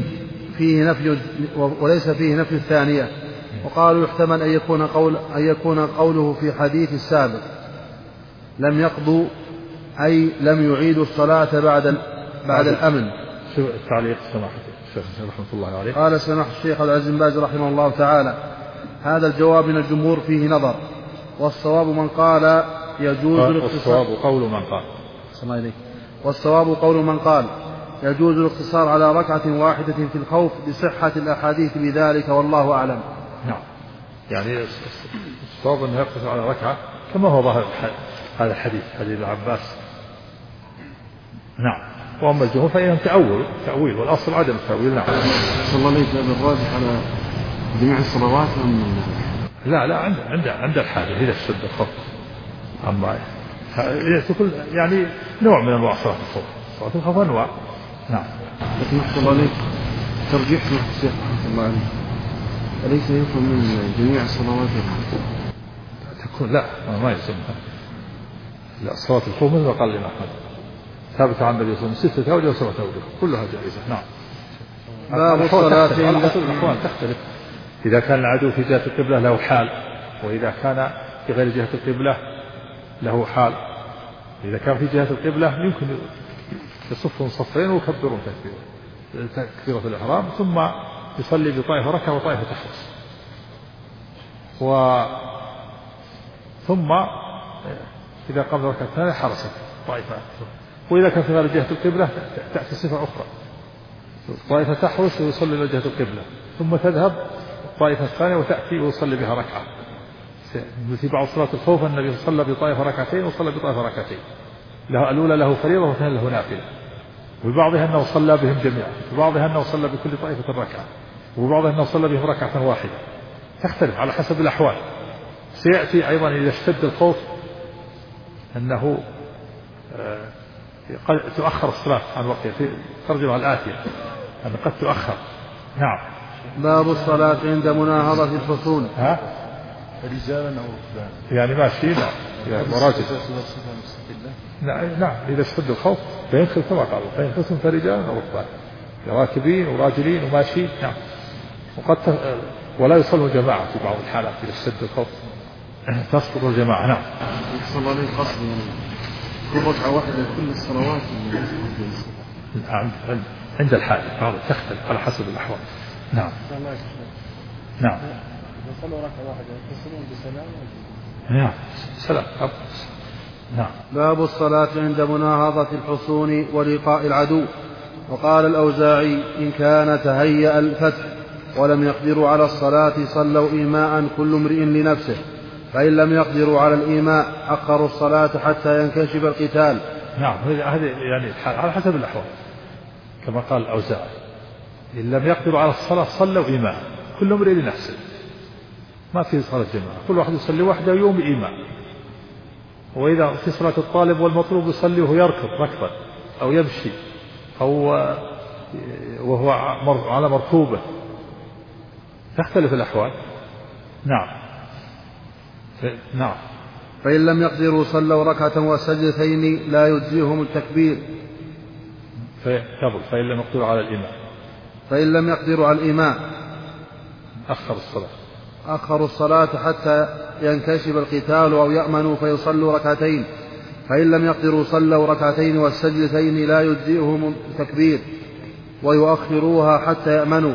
فيه نفي الثانية. وقالوا يحتمل أن يكون قوله في حديث السابق لم يقضوا أي لم يعيدوا الصلاة بعد الأمن. شو التعليق سماحة الشيخ رحمة الله عليه؟ قال سماحة الشيخ العزيز بن باز رحمه الله تعالى هذا الجواب من الجمهور فيه نظر، والصواب من قال يجوز والصواب قول من قال يجوز الاقتصار على 1 في الخوف بصحة الأحاديث بذلك والله أعلم. نعم. يعني الصواب أنه يقتصر على 1 كما هو ظاهر هذا الحديث حديث ابن عباس. نعم. وأما الجمهور فإنهم تأويل والأصل عدم التأويل. نعم. صلى الله عليه وسلم الراجح على جميع الصلوات لا عند الحاجة إذا اشتد الخوف. أما يعني نوع من أنواع صلاة الخوف. صلاة الخوف أنواع. نعم. لكن صلى الله عليه ترجيح الشيخ رحمه الله عليه أليس يفهم من جميع الصلوات تكون لا ما يسمى لا صلاة الخوف مثل ما قال الإمام أحمد ثابت عن النبي صلى الله عليه وسلم 6 أوجه و7 أوجه كلها جائزة. نعم. باب الصلاة الأحوال تختلف. إذا كان العدو في جهة القبلة له حال، وإذا كان في غير جهة القبلة له حال. إذا كان في جهة القبلة يمكن يصفهم صفين ويكبرون تكبيرة الإحرام ثم يصلي بطائفة ركعة وطائفة تحرس، ثم إذا قام ركعة ثانية حرست طائفة. وإذا كان في غير جهة القبلة تأتي صفة أخرى، طائفة تحرس ويصلي إلى جهة القبلة ثم تذهب الطائفة الثانية وتأتي ويصلي بها ركعة. في بعض صلاة الخوف النبي صلى بطائفة 2 وصلى بطائفة 2، الأولى له فريضة والثانية له نافلة. وبعضها أنه صلى بهم جميعا، وبعضها أنه صلى بكل طائفة ركعة، وبعضها أنه صلى بهم ركعة واحدة، تختلف على حسب الأحوال. سيأتي أيضا إذا اشتد الخوف أنه قد تؤخر الصلاة عن وقتها، في ترجمة الآتية أن قد تؤخر. نعم. باب الصلاة عند مناهضة الفصول. رجالا أو ركبانا يعني ماشي. نعم وراجل. نعم إذا اشتد الخوف فينخل كما قالوا، فينخلهم فرجالا أو ركبانا، راكبين وراجلين وماشيين. نعم. ولا يصلوا جماعة في بعض الحالات إذا اشتد الخوف تسقط الجماعة. نعم. صلى الله عليه قصد كل ركعة واحدة كل الصلوات. عند الحاجة هذا تختلف على حسب الأحوال. نعم. نعم. صلوا ركعة واحدة يتصلون بسلام. نعم سلام. نعم. باب الصلاة عند مناهضة الحصون ولقاء العدو. وقال الأوزاعي إن كان تهيأ الفتح ولم يقدروا على الصلاة صلوا إيماء كل امرئ لنفسه، فإن لم يقدروا على الإيماء أخروا الصلاة حتى ينكشف القتال. نعم هذه يعني على حسب الأحوال كما قال الأوزاعي إن لم يقدروا على الصلاة صلوا إيماء كل امرئ لنفسه، ما في صلاة جماعة، كل واحد يصلي وحده يوم إيماء. وإذا في صلاة الطالب والمطلوب يصلي وهو يركض ركضا أو يمشي أو وهو على مركوبة، تختلف الأحوال. نعم. نعم. فإن لم يقدروا صلوا ركعة وسجدتين لا يجزيهم التكبير. فإن لم يقدروا على الإيمان. فإن لم يقدروا على الإيمان أخروا الصلاة حتى ينكشف القتال أو يأمنوا فيصلوا ركعتين. فإن لم يقدروا صلوا ركعتين والسجدتين لا يجزئهم التكبير ويؤخروها حتى يأمنوا.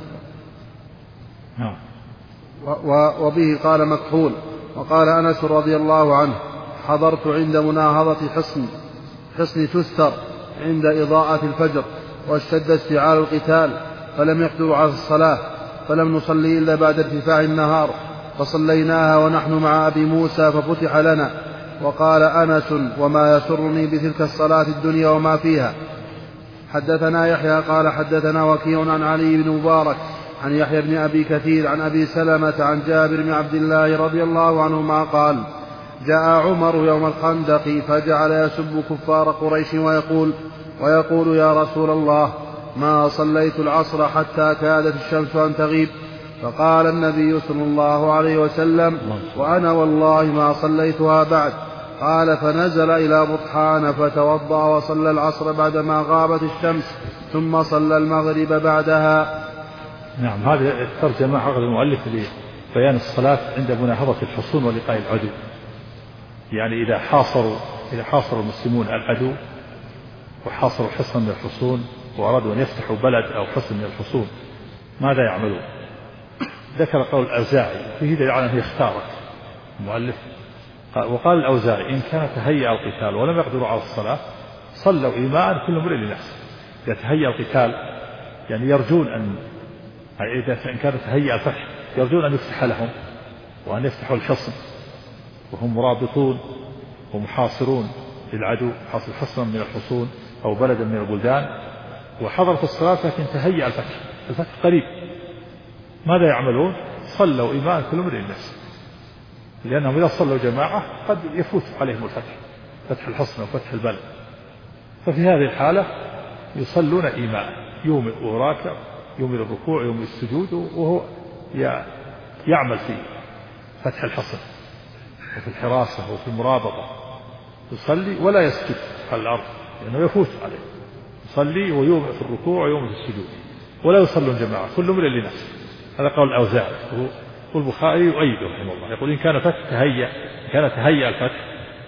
وبه قال مكحول. وقال أنس رضي الله عنه حضرت عند مناهضة حصن تستر عند إضاءة الفجر واشتد اشتعال القتال فلم يقدروا على الصلاة فلم نصلي إلا بعد ارتفاع النهار فصليناها ونحن مع أبي موسى ففتح لنا. وقال أنس وما يسرني بتلك الصلاة الدنيا وما فيها. حدثنا يحيى قال حدثنا وكيع عن علي بن مبارك عن يحيى بن أبي كثير عن أبي سلمة عن جابر بن عبد الله رضي الله عنهما قال جاء عمر يوم الخندق فجعل يسب كفار قريش ويقول يا رسول الله ما صليت العصر حتى كادت الشمس أن تغيب. فقال النبي صلى الله عليه وسلم وأنا والله ما صليتها بعد. قال فنزل إلى بطحان فتوضأ وصلى العصر بعدما غابت الشمس ثم صلى المغرب بعدها. نعم. هذه الترجمة عقد المؤلف لبيان الصلاة عند مناهضة الحصون ولقاء العدو. يعني إذا حاصروا المسلمون العدو وحاصروا حصنا من الحصون وأرادوا أن يفتحوا بلد أو حصن من الحصون ماذا يعملون؟ ذكر قول الأوزاعي فيه دليل على أنه يختارك المؤلف. وقال الأوزاعي إن كان تهيأ القتال ولم يقدروا على الصلاة صلوا إيماء كل امرئ لنفسه. إذا تهيأ القتال يعني يرجون إن كان تهيأ الفتح يرجون أن يفتح لهم وأن يفتحوا الحصن وهم مرابطون ومحاصرون للعدو، حاصر حصنا من الحصون أو بلدا من البلدان وحضرت الصلاة لكن تهيأ الفتح قريب، ماذا يعملون؟ صلوا إيماء كل امرئ لنفسه، لأنهم إذا صلوا جماعة قد يفوت عليهم فتح الحصن وفتح البلد. ففي هذه الحالة يصلون إيماء يوم وراكع يوم الركوع يوم السجود وهو يعمل في فتح الحصن وفي الحراسة وفي المرابطة، يصلي ولا يسجد على الأرض لأنه يفوت عليه، يصلي ويوم في الركوع ويوم في السجود ولا يصلون جماعة كل امرئ لنفسه. هذا قول الأوزاعي والبخاري يؤيده رحمه الله، يقول إن كان تهيأ الفتح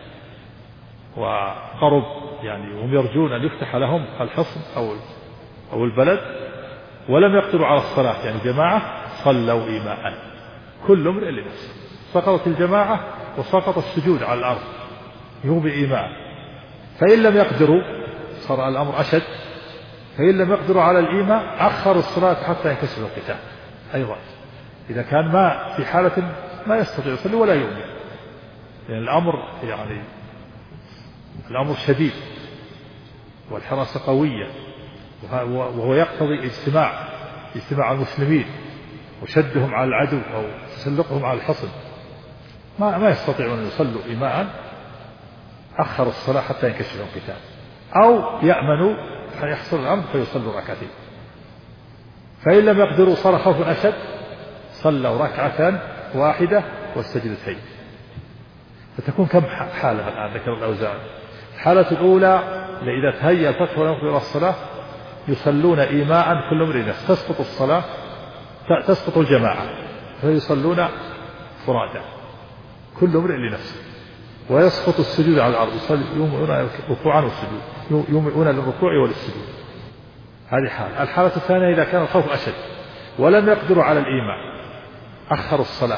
وقرب يعني هم يرجون أن يفتح لهم الحصن أو البلد ولم يقدروا على الصلاة يعني جماعة صلوا إيماء كل امرئ لنفسه، سقطت الجماعة وسقط السجود على الأرض يوم إيماء. فإن لم يقدروا صار الأمر أشد، فإن لم يقدروا على الإيماء أخروا الصلاة حتى ينكسر القتال أيضا إذا كان ما في حالة ما يستطيع يصلي ولا يؤمن، لأن الأمر شديد والحراسة قوية، وهو يقتضي اجتماع المسلمين وشدهم على العدو أو تسلقهم على الحصن، ما يستطيعون أن يصلوا إيماء، أخروا الصلاة حتى ينكشف القتال، أو يأمنوا فيحصل الأمر فيصلوا ركعتين. فإن لم يقدروا صار خوف أشد، صلوا ركعة واحدة والسجدتين. فتكون كم حالة الآن ذكر الأوزاعي؟ الحالة الأولى إذا تهيأ الفتح ولم يقدروا الصلاة يصلون إيماء كل امرئ نفسه، تسقط الصلاة، تسقط الجماعة فيصلون فرادى كل امرئ لنفسه، ويسقط السجود على الأرض، يومئون ركوعا والسجود، يومئون للركوع والسجود. هذه حالة. الحالة الثانية إذا كان الخوف أشد ولم يقدروا على الإيماء، أخروا الصلاة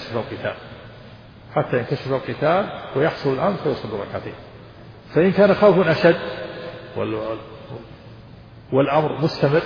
حتى ينكشف القتال ويحصل الأمر فيصلوا ركعتين. فإن كان خوف أشد والأمر مستمر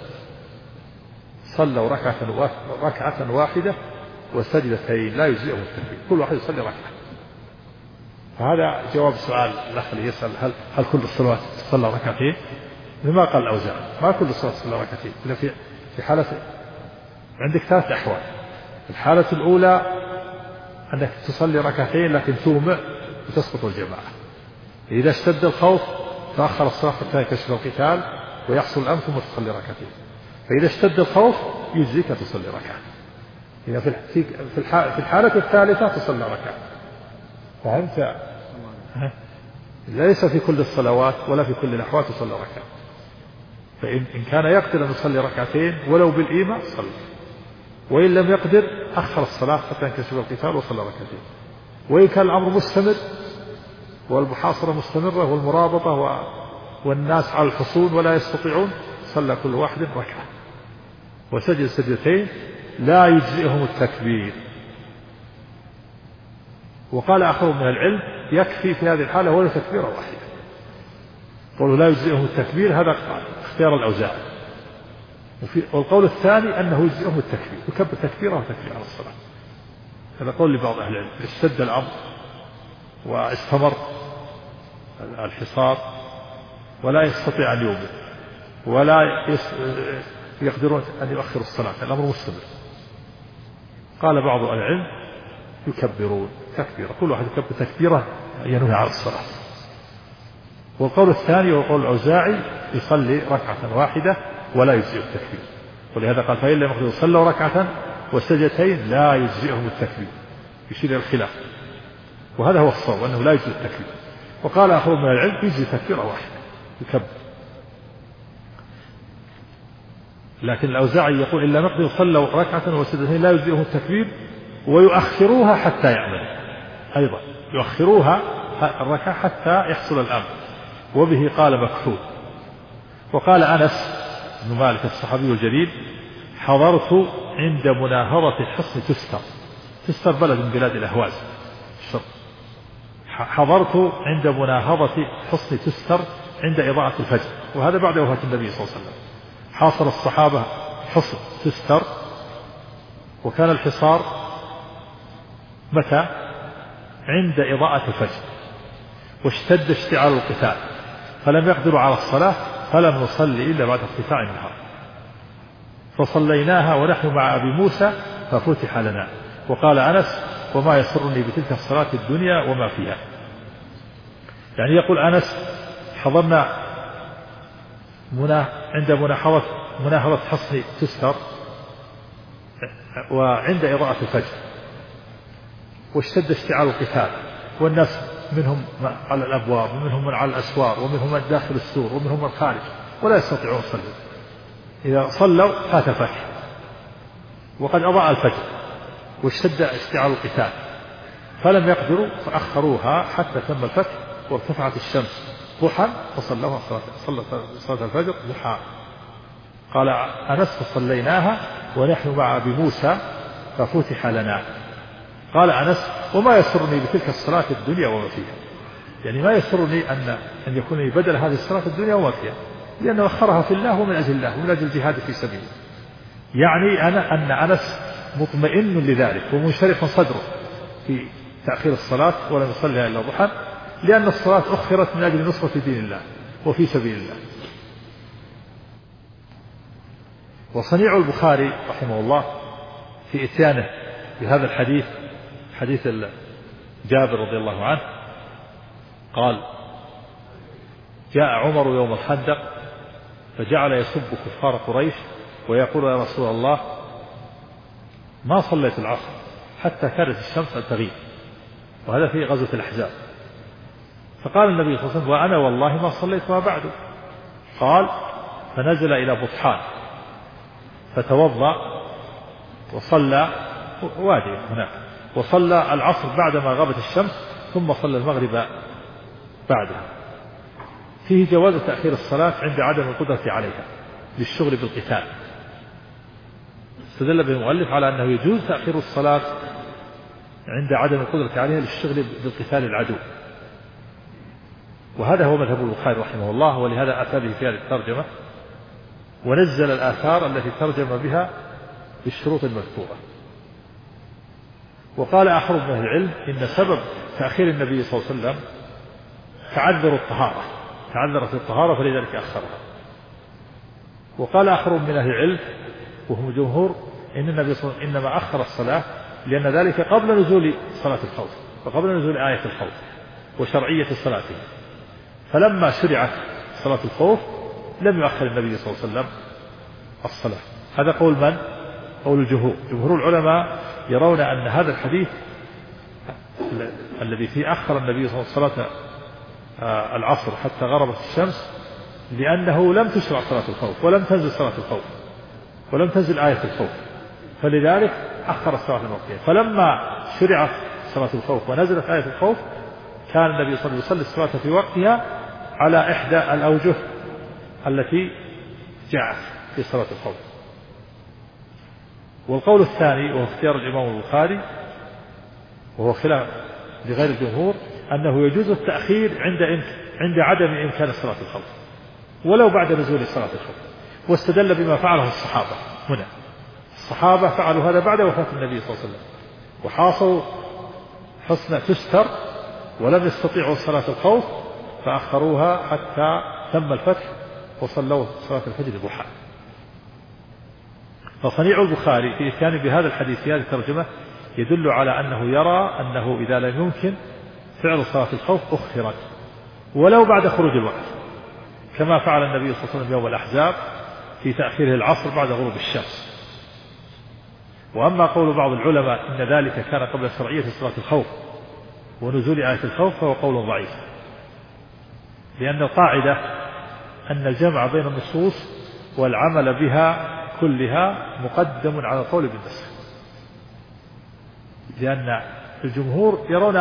صلوا ركعة واحدة وسجدتين لا يجزئهم التكبير، كل واحد يصلي ركعة. فهذا جواب سؤال الأخ اللي يسأل هل كل الصلوات تصلى ركعتين؟ لما قال الأوزاعي ما كل الصلوات تصلى ركعتين، إلا في حالة عندك 3 أحوال. الحالة الأولى أنك تصلي ركعتين لكن تومئ وتسقط الجماعة. إذا اشتد الخوف تأخر الصلاة حتى ينكشف القتال ويحصل الأمر ثم تصلي ركعتين. فإذا اشتد الخوف يجزيك تصلي ركعة. إذا في الحالة الثالثة تصلي ركعة. فهمت؟ ليس في كل الصلوات ولا في كل الأحوال تصلي ركعة. فإن كان يقدر أن يصلي ركعتين ولو بالإيماء صلى، وإن لم يقدر أخر الصلاة حتى ينكشف القتال وصلى ركعتين. وإن كان الأمر مستمر والمحاصرة مستمرة والمرابطة والناس على الحصول ولا يستطيعون، صلى كل واحد ركعة وسجد سجدتين لا يجزئهم التكبير. وقال آخر من العلم يكفي في هذه الحالة ولا تكبيرة واحدة. قالوا لا يجزئهم التكبير، هذا اختيار الأوزاعي. والقول الثاني أنه يجزئهم التكبير، يكبر تكبيرة وتكبير على الصلاة. هذا قول لبعض أهل العلم. اشتد الأمر واستمر الحصار ولا يستطيع أن يومئ ولا يقدرون أن يؤخروا الصلاة، الأمر مستمر، قال بعض أهل العلم يكبرون تكبيرة، كل واحد يكبر تكبيرة ينوي على الصلاة. والقول الثاني وقول الأوزاعي يصلي ركعة واحدة ولا يجزئ التكبير، ولهذا قال فإن لم يقدروا صلوا ركعة وسجدتين لا يجزئهم التكبير، يشير إلى الخلاف، وهذا هو الصواب أنه لا يجزئ التكبير. وقال آخر من العلم يجزي تكبيرة واحدة يكبر. لكن الأوزاعي يقول إن لم يقدروا صلوا ركعة وسجدتين لا يجزئهم التكبير، ويؤخروها حتى يعملوا، أيضا يؤخروها الركعة حتى يحصل الأمر، وبه قال مكحول. وقال أنس بن مالك الصحابي الجليل حضرت عند مناهضة حصن تستر بلد من بلاد الأهواز الشرق، حضرت عند مناهضة حصن تستر عند إضاءة الفجر، وهذا بعد وفاة النبي صلى الله عليه وسلم. حاصر الصحابة حصن تستر، وكان الحصار متى؟ عند إضاءة الفجر، واشتد اشتعال القتال فلم يقدروا على الصلاة، فلم نصلي إلا بعد ارتفاع النهار، فصليناها ونحن مع أبي موسى ففتح لنا. وقال أنس وما يسرني بتلك الصلاة الدنيا وما فيها. يعني يقول أنس حضرنا عند مناهضة حصن تستر وعند إضاءة الفجر، واشتد اشتعال القتال، والناس منهم على الأبواب ومنهم من على الأسوار ومنهم من داخل السور ومنهم من خارج ولا يستطيعون يصلوا. إذا صلوا فات الفتح وقد أضاء الفجر واشتد اشتعال القتال، فلم يقدروا فأخروها حتى تم الفتح وارتفعت الشمس ضحى فصلوا صلاة الفجر ضحى. قال أنس فصليناها ونحن مع أبي موسى ففتح لنا. قال أنس وما يسرني بتلك الصلاة الدنيا وما فيها، يعني ما يسرني أن يكون لي بدل هذه الصلاة الدنيا وما فيها، لأنه أخرها في الله ومن أجل الله ومن أجل الجهاد في سبيله. يعني أن أنس مطمئن لذلك ومنشرح صدره في تأخير الصلاة ولم يصلها إلا ضحى، لأن الصلاة أخرت من أجل نصرة دين الله، وفي سبيل الله. وصنيع البخاري رحمه الله في إتيانه بهذا الحديث، حديث جابر رضي الله عنه، قال: جاء عمر يوم الخندق فجعل يسب كفار قريش ويقول: يا رسول الله ما صليت العصر حتى كادت الشمس أن تغيب، وهذا في غزوة الأحزاب. فقال النبي صلى الله عليه وسلم: وأنا والله ما صليتها بعد. قال: فنزل إلى بطحان فتوضأ وصلى وادي هناك، وصلى العصر بعدما غابت الشمس، ثم صلى المغرب بعدها. فيه جواز تأخير الصلاة عند عدم القدرة عليها للشغل بالقتال. استدل به المؤلف على أنه يجوز تأخير الصلاة عند عدم القدرة عليها للشغل بالقتال العدو، وهذا هو مذهب البخاري رحمه الله، ولهذا أتى به في هذه الترجمة ونزل الآثار التي ترجم بها بالشروط المذكورة. وقال آخر من أهل العلم إن سبب تأخير النبي صلى الله عليه وسلم تعذرت الطهارة فلذلك أخرها. وقال آخر من أهل العلم وهم جمهور إن النبي صلى الله عليه وسلم إنما أخر الصلاة لأن ذلك قبل نزول صلاة الخوف وقبل نزول آية الخوف وشرعية صلاته، فلما شرعت صلاة الخوف لم يؤخر النبي صلى الله عليه وسلم الصلاة. هذا قول من؟ قول الجمهور. جمهور العلماء يرون أن هذا الحديث الذي فيه أخر النبي صلى الله عليه وسلم صلاة العصر حتى غربت الشمس لأنه لم تشرع صلاة الخوف ولم تنزل صلاة الخوف ولم تنزل آية الخوف، فلذلك أخر الصلاة من وقتها. فلما شرعت صلاة الخوف ونزلت آية الخوف كان النبي صلى الله عليه وسلم يصلي الصلاة في وقتها على إحدى الأوجه التي جاءت في صلاة الخوف. والقول الثاني وهو اختيار الإمام البخاري وهو خلاف لغير الجمهور أنه يجوز التأخير عند عدم إمكان صلاة الخوف ولو بعد نزول صلاة الخوف، واستدل بما فعله الصحابة. هنا الصحابة فعلوا هذا بعد وفاة النبي صلى الله عليه وسلم وحاصوا حسن تستر ولم يستطيعوا صلاة الخوف فأخروها حتى تم الفتح وصلوا صلاة الفجر ضحى. فصنيع البخاري في إتيان بهذا الحديث في هذه الترجمة يدل على أنه يرى أنه إذا لم يمكن فعل صلاة الخوف أخرت ولو بعد خروج الوقت، كما فعل النبي صلى الله عليه وسلم يوم الأحزاب في تأخيره العصر بعد غروب الشمس. وأما قول بعض العلماء إن ذلك كان قبل شرعية صلاة الخوف ونزول آية الخوف فهو قول ضعيف، لأن القاعدة أن الجمع بين النصوص والعمل بها كلها مقدم على القول بالنسخ، لأن الجمهور يرون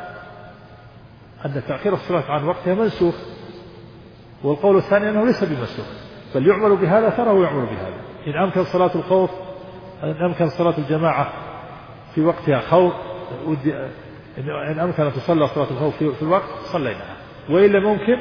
أن تأخير الصلاة عن وقتها منسوخ، والقول الثاني أنه ليس بمنسوخ بل يعمل بهذا ترى ويعمل بهذا. إن أمكن صلاة الخوف إن أمكن صلاة الجماعة في وقتها خوف إن أمكن أن تصلى صلاة الخوف في الوقت صليناها، وإن لم يمكن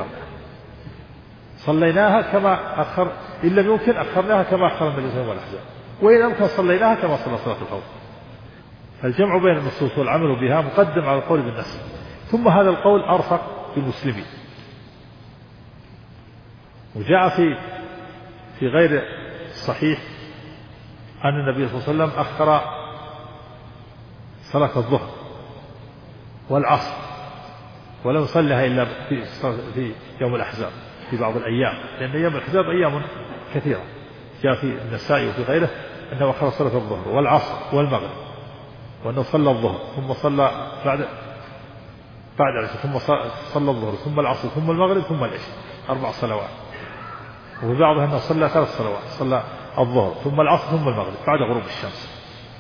صليناها كما أخر، إن لم يمكن أخرناها كما أخر النبي صلى الله عليه وسلم، وإن أمكن صليناها كما صلى صلاة الخوف. فالجمع بين النصوص والعمل بها مقدم على القول بالنسخ. ثم هذا القول أرفق بالمسلمين. وجاء في غير الصحيح أن النبي صلى الله عليه وسلم أخر صلاة الظهر والعصر ولم يصلها إلا في يوم الأحزاب في بعض الأيام، لأن أيام الأحزاب أيام كثيرة. جاء في النسائي وفي غيره أنه أخر صلاة الظهر والعصر والمغرب، وأنه صلى الظهر ثم صلى بعد العشاء ثم صلى الظهر ثم العصر ثم المغرب ثم العشاء 4 صلوات. وفي بعضها أنه صلى 3 صلوات، صلى الظهر ثم العصر ثم المغرب بعد غروب الشمس.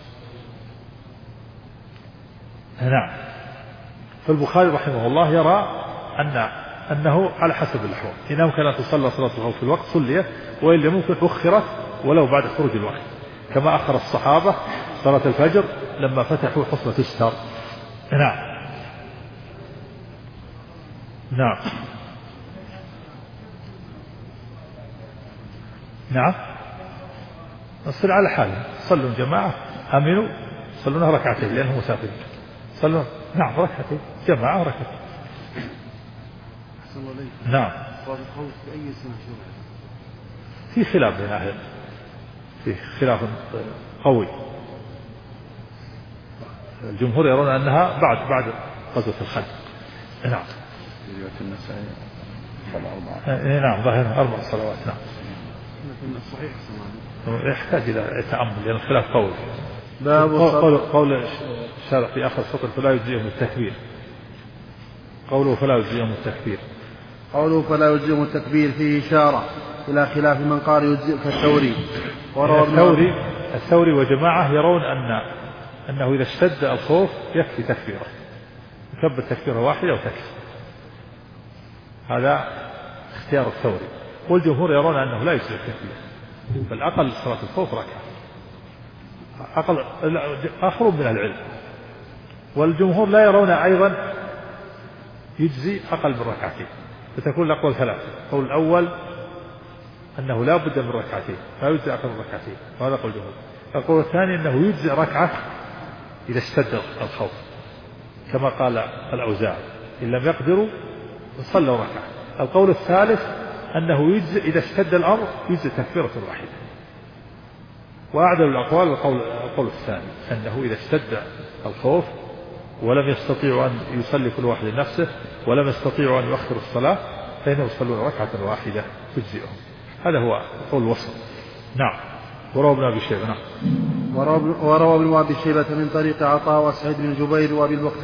نعم. فالبخاري رحمه الله يرى أنه على حسب الأحوال، إن أمكن أن تصلى صلاة الخوف في الوقت صليت، وإن لم يمكن أخرت ولو بعد خروج الوقت، كما أخر الصحابة صلاة الفجر لما فتحوا حصن تستر. نعم. نعم. نعم. نصل على حاله، صلوا جماعة أمنوا صلونها ركعتين لأنهم مسافرين، صلوا نعم ركعتين جماعة ركعتين. نعم. صلاة الخوف في أي سنة شرعت؟ في خلاف بين أهل، في خلاف قوي. الجمهور يرون أنها بعد غزوة الخندق. نعم. نعم ظاهر 4 صلوات. نعم. لكن الصحيح السماء يحتاج إلى تأمل لأن الخلاف قوي. باب قول الشارع في آخر سطر فلا يجزئهم التكبير. قوله فلا يجزئهم التكبير. قوله فلا يجزئهم التكبير فيه إشارة إلى خلاف من قال يجزئ كالثوري. الثوري وجماعة يرون أنه إذا اشتد الخوف يكفي تكبيره، يكبر تكبيره واحدة وتكفي. هذا اختيار الثوري. والجمهور يرون أنه لا يجزئ التكبير، بل أقل صلاة الخوف ركعة، أقل آخر من العلم. والجمهور لا يرون أيضا يجزي أقل من ركعتين، فتكون الأقوال 3. القول الأول أنه لا بد من ركعتين، لا يجزي أقل من ركعتين، وهذا قول الجمهور. القول الثاني أنه يجزي ركعة إذا اشتد الخوف، كما قال الأوزاعي إن لم يقدروا صلوا ركعة. القول الثالث أنه يجزي إذا اشتد الأمر يجزي تكبيرة واحدة. وأعدل الأقوال القول الثاني أنه إذا اشتد الخوف ولم يستطيعوا أن يصلي كل واحد لنفسه ولم يستطيعوا أن يؤخروا الصلاة فإنهم يصلون ركعة واحدة تجزئهم. هذا هو قول الوسط. نعم. وروى ابن أبي شيبة. نعم. وروى ابن أبي شيبة من طريق عطاء وسعيد بن جبير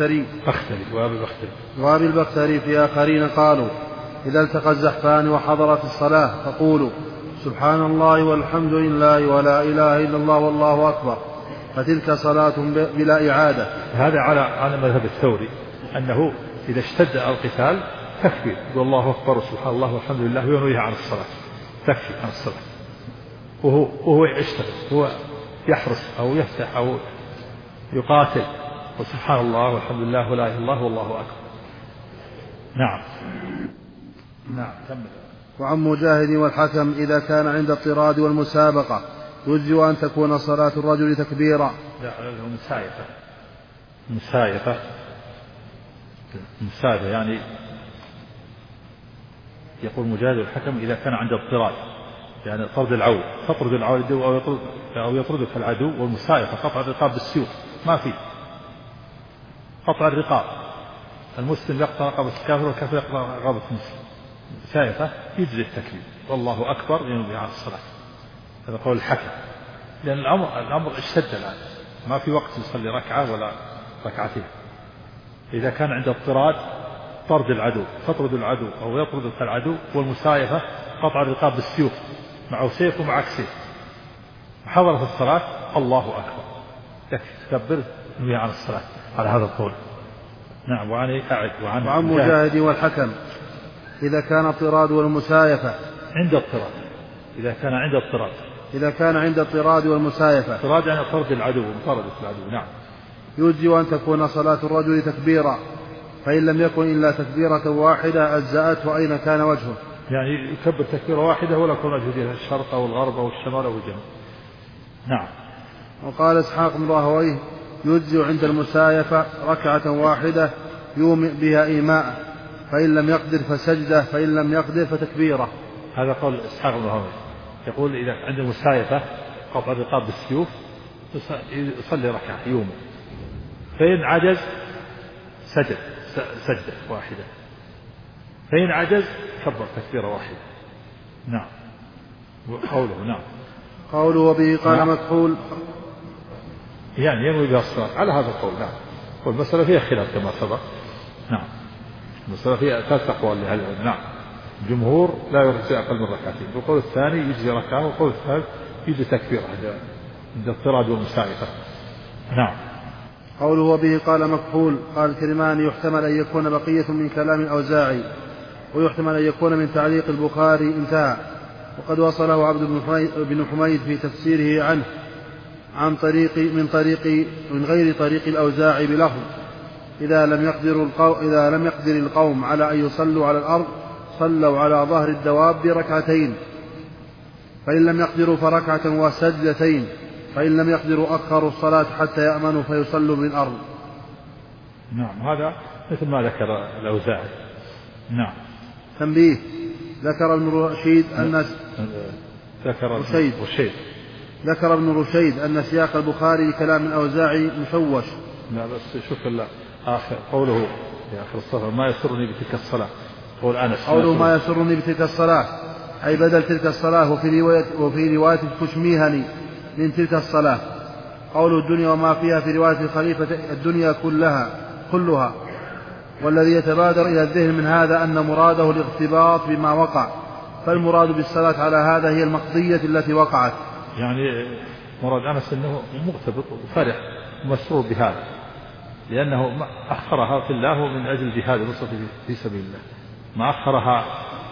وأبي البختري في آخرين قالوا إذا التقى الزحفان وحضرت الصلاة فقولوا سبحان الله والحمد لله ولا إله إلا الله والله أكبر، فتلك صلاة بلا إعادة. هذا على مذهب الثوري أنه إذا اشتد القتال تكفي يقول الله أكبر سبحان الله والحمد لله وينويها عن الصلاة، تكفي عن الصلاة. وهو يشتغل، هو يحرس أو يفتح أو يقاتل وسبحان الله والحمد لله ولا إله إلا الله والله أكبر. نعم. كمل. وعن مجاهد والحكم إذا كان عند الطراد والمسابقة يجزئ أن تكون صلاة الرجل تكبيرا. مسايفة يعني يقول مجاهد والحكم إذا كان عند الطراد يعني طرد العدو، تطرد العدو أو يطردك العدو. والمسايفة قطع الرقاب بالسيوف، ما في قطع الرقاب، المسلم يقطع رقبة الكافر والكافر يقطع رقبة المسلم. مسايفة يجزي التكبير والله أكبر ينوي عن الصلاة. هذا قول الحكم، لأن الأمر اشتد الآن، ما في وقت يصلي ركعة ولا ركعتين. إذا كان عند اضطراد طرد العدو، تطرد العدو أو يطردك العدو. والمسايفة قطع الرقاب بالسيوف، معه سيف ومعك سيف. حضرت الصلاة الله أكبر تكبر ينوي عن الصلاة على هذا القول. نعم. وعن مجاهد والحكم إذا كان الطراد والمسايفة عند الطراد، إذا كان عند الطراد والمسايفة، الطراد يعني طرد العدو ومطاردة العدو. نعم. يجزئ أن تكون صلاة الرجل تكبيرا، فإن لم يكن إلا تكبيرة واحدة أجزأته أين كان وجهه. يعني يكبر تكبيرة واحدة ولا يكون وجهه الشرق أو الغرب أو الشمال أو الجنوب. نعم. وقال إسحاق بن راهويه يجزئ عند المسايفة ركعة واحدة يومئ بها إيماء، فإن لم يقدر فسجدة، فإن لم يقدر فتكبيرة. هذا قول إسحاق بن راهويه، يقول إذا عند المسايفة قطع الرقاب بالسيوف يصلي ركعة يومئ، فإن عجز سجدة واحدة، فإن عجز كبر تكبيرة واحدة. نعم. قوله وبه قال مكحول يعني ينوي بها الصلاة على هذا القول. نعم. والمسألة فيها خلاف كما سبق. نعم. المسألة فيها 3 أقوال لهذا. نعم. الجمهور لا يجزي أقل من ركعتين، والقول الثاني يجزي ركعة، والقول الثالث يجزي تكبيرة عند الطراد والمسايفة. نعم. قوله وبه قال مكحول قال الكرماني يحتمل أن يكون بقية من كلام الأوزاعي، ويحتمل أن يكون من تعليق البخاري انتهى. وقد وصله عبد بن حميد في تفسيره عنه من غير طريق الأوزاعي بلفظ إذا لم يقدر القوم على أن يصلوا على الأرض صلوا على ظهر الدواب ركعتين، فإن لم يقدروا فركعة وسجدتين، فإن لم يقدروا أخروا الصلاة حتى يأمنوا فيصلوا بالأرض. نعم. هذا مثل ما ذكر الأوزاعي. نعم. تنبيه: ذكر ابن رشيد أن سياق البخاري لكلام الأوزاعي مشوش. لا بس شوف آخر قوله في آخر الصفحة ما يسرني بتلك الصلاة، قوله ما يسرني بتلك الصلاة أي بدل تلك الصلاة. وفي رواية الكشميهني من تلك الصلاة. قول الدنيا وما فيها في رواية الخليفة الدنيا كلها. والذي يتبادر إلى الذهن من هذا أن مراده الاغتباط بما وقع، فالمراد بالصلاة على هذا هي المقضية التي وقعت. يعني مراد أنس أنه مغتبط وفرح ومسرور بهذا، لأنه أخرها في الله من أجل جهاد النصرة في سبيل الله، ما أخرها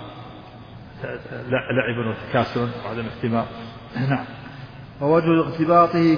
لعبا وتكاسلا وعدم اهتمام. نعم. ووجه اغتباطه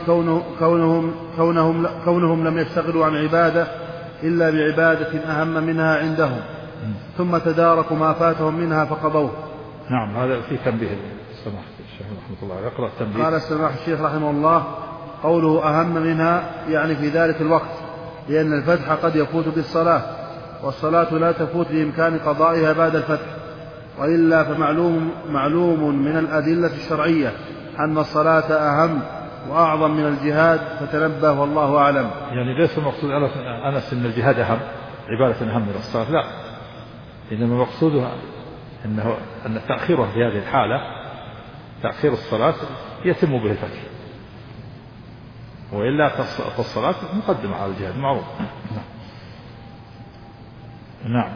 كونهم لم يشتغلوا عن عبادة إلا بعبادة أهم منها عندهم، ثم تداركوا ما فاتهم منها فقضوه. نعم. هذا في تنبيه سماحة الشيخ رحمه الله. يقرأ التنبيه. قال سماحة الشيخ رحمه الله: قوله أهم منها يعني في ذلك الوقت، لأن الفتح قد يفوت بالصلاة، والصلاة لا تفوت بإمكان قضائها بعد الفتح، وإلا فمعلوم من الأدلة الشرعية أن الصلاة أهم وأعظم من الجهاد، فتنبه والله أعلم. يعني ليس المقصود أنس أن الجهاد أهم، عبادة أهم من الصلاة، لا، إنما مقصودها أن تأخيرها في هذه الحالة، تأخير الصلاة يتم به الفتح، وإلا فالصلاة مقدمة على الجهاد معروف. نعم.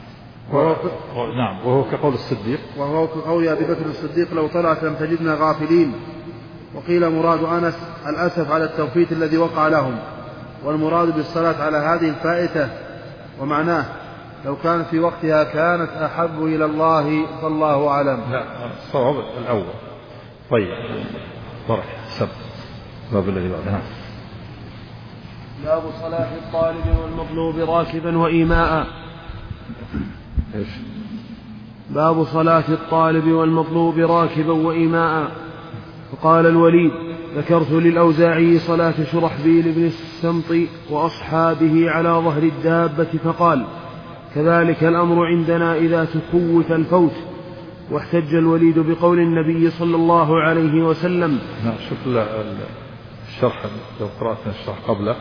وهو كقول الصديق، وهو كقول أبي بكر الصديق: لو طلعت لم تجدنا غافلين. وقيل مراد أنس الأسف على التوفيت الذي وقع لهم، والمراد بالصلاة على هذه الفائتة، ومعناه لو كانت في وقتها كانت أحب إلى الله، فالله أعلم. لا، الصواب الأول. طيب طرح سب باب الذي بعدها. باب صلاة الطالب والمطلوب راكبا وإيماء. إيش؟ باب صلاة الطالب والمطلوب راكبا وإيماء. فقال الوليد: ذكرت للأوزاعي صلاة شرحبيل بن السمط وأصحابه على ظهر الدابة، فقال: كذلك الأمر عندنا إذا تخوف الفوت. واحتج الوليد بقول النبي صلى الله عليه وسلم. نعم. شوف الشرح، لو قرأت الشرح قبله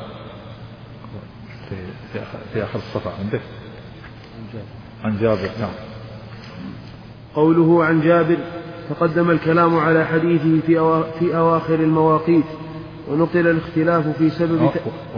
في آخر الصفحة عندك عن جابر. نعم. قوله عن جابر: تقدم الكلام على حديثه في أواخر المواقيت، ونقل الاختلاف في سبب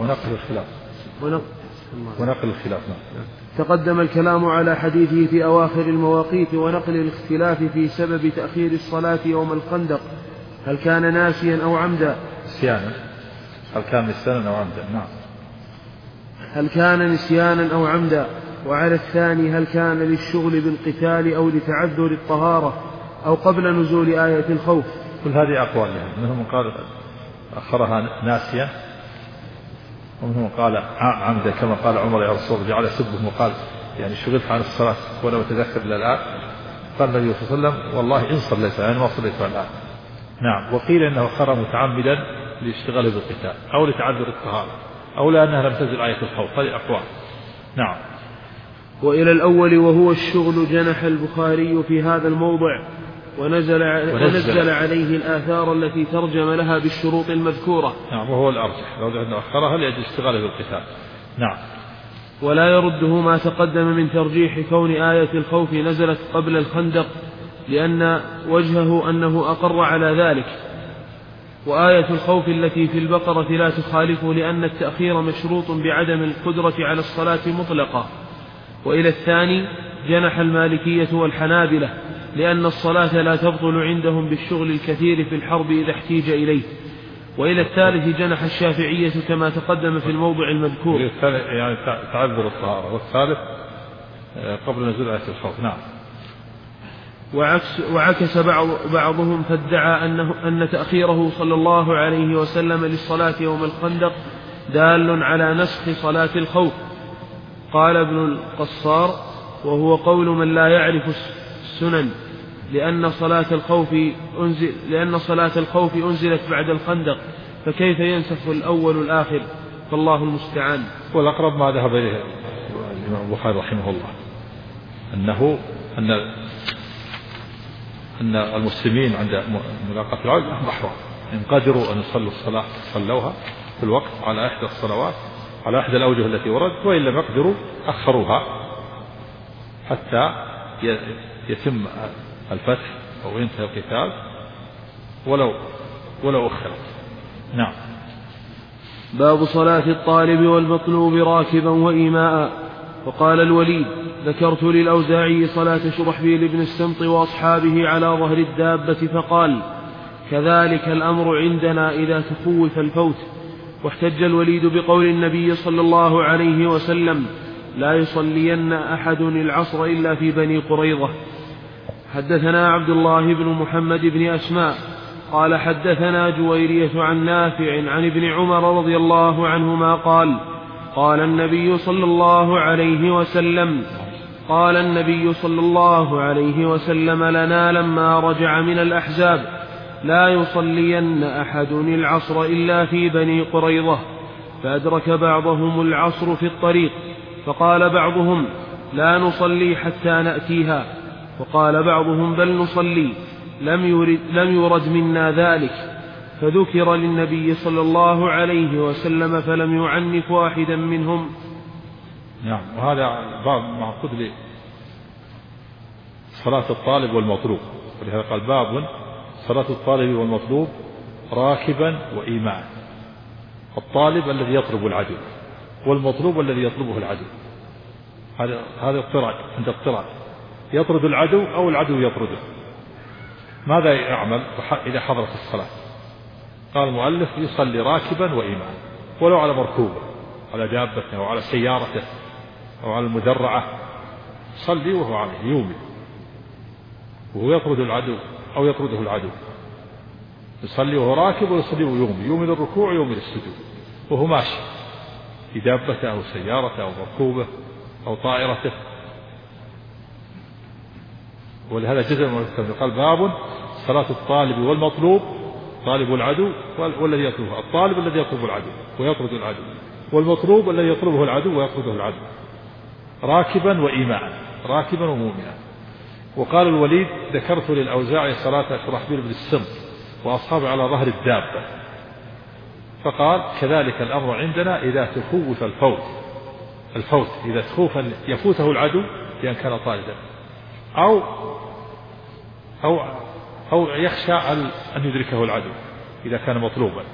ونقل الخلاف. نعم. تقدم الكلام على حديثه في أواخر المواقيت ونقل الاختلاف في سبب تأخير الصلاة يوم الخندق، هل كان ناسيا أو عمدا؟ هل كان نسيانا أو عمدا؟ نعم. هل كان نسيانا أو عمدا. وعلى الثاني: هل كان للشغل بالقتال أو لتعذر الطهارة أو قبل نزول آية الخوف؟ كل هذه أقوال لها. منهم قال أخرها ناسيا، ومنهم قال عمدا كما قال عمر: يا رسول الله، جعل سبهم وقال يعني شغلت عن الصلاة وأنا أتذكر إلى الآن. قال النبي صلى الله عليه وسلم: والله إن صليت يعني ما صليت الآن. نعم. وقيل إنه خر متعمدا لاشتغاله بالقتال أو لتعذر الطهارة أو لأنها لم تنزل آية الخوف. هذه أقوال. نعم. وإلى الأول وهو الشغل جنح البخاري في هذا الموضع، ونزل عليه الآثار التي ترجم لها بالشروط المذكورة. نعم. وهو الأرجح، لو أنه أخرها لأجل اشتغاله بالقتال. نعم. ولا يرده ما تقدم من ترجيح كون آية الخوف نزلت قبل الخندق، لأن وجهه أنه أقر على ذلك، وآية الخوف التي في البقرة لا تخالفه، لأن التأخير مشروط بعدم القدرة على الصلاة مطلقة. وإلى الثاني جنح المالكية والحنابلة، لأن الصلاة لا تبطل عندهم بالشغل الكثير في الحرب إذا احتيج إليه. وإلى الثالث جنح الشافعية كما تقدم في الموضع المذكور، يعني تعذر الطهارة. والثالث قبل نزول آية الخوف. نعم. وعكس بعضهم فادعى أن تأخيره صلى الله عليه وسلم للصلاة يوم الخندق دال على نسخ صلاة الخوف. قال ابن القصار: وهو قول من لا يعرف السنن، لأن صلاة الخوف أنزلت بعد الخندق، فكيف ينسخ الأول الآخر؟ فالله المستعان. والأقرب ما ذهب إليه الإمام البخاري رحمه الله أن أن المسلمين عند ملاقاة العدو محرم، إن قدروا أن يصلوا الصلاة صلوها في الوقت على إحدى الصلوات على إحدى الأوجه التي ورد، وإن لم يقدروا أخروها حتى يتم الفتح أو ينتهي القتال ولو أخرت. نعم. باب صلاة الطالب والمطلوب راكبا وإيماء. وقال الوليد: ذكرت للأوزاعي صلاة شرحبيل بن السمط وأصحابه على ظهر الدابة فقال: كذلك الأمر عندنا إذا تخوف الفوت. واحتج الوليد بقول النبي صلى الله عليه وسلم: لا يصلين أحد العصر إلا في بني قريظة. حدثنا عبد الله بن محمد بن أسماء قال حدثنا جويرية عن نافع عن ابن عمر رضي الله عنهما قال: قال النبي صلى الله عليه وسلم لنا لما رجع من الأحزاب: لا يصلين أحد العصر إلا في بني قريظة. فأدرك بعضهم العصر في الطريق، فقال بعضهم: لا نصلي حتى نأتيها، وقال بعضهم: بل نصلي، لم يرد منا ذلك. فذكر للنبي صلى الله عليه وسلم فلم يعنف واحدا منهم. نعم. وهذا باب معقود لصلاة الطالب والمطلوب، ولهذا قال: باب صلاة الطالب والمطلوب راكبا وإيماء. الطالب الذي يطلب العدو، والمطلوب الذي يطلبه العدو. هذا اضطراد، عند اضطراد يطرد العدو أو العدو يطرده. ماذا يعمل إذا حضرت الصلاة؟ قال المؤلف: يصلي راكبا وإيماء، ولو على مركوبه، على دابته أو على سيارته أو على المدرعة، يصلي وهو عليه يومي، وهو يطرد العدو أو يطرده العدو. يصلي وهو راكب ويصلي يومي للركوع ويومي للسجود، وهو ماشي في دابته أو سيارته أو مركوبه أو طائرته. ولهذا جزء من الكتاب قال: باب صلاة الطالب والمطلوب، طالب العدو والذي يطلبه، الطالب الذي يطلب العدو ويطرد العدو، والمطلوب الذي يطلبه العدو ويطرده العدو، راكبا وإيماء، راكبا ومؤمنا. وقال الوليد: ذكرت للأوزاعي صلاة شرحبيل بن السمط وأصحابه على ظهر الدابة، فقال: كذلك الأمر عندنا إذا تخوف الفوت إذا تخوف أن يفوته العدو لأن كان طاردا، أو يخشى أن يدركه العدو إذا كان مطلوبا.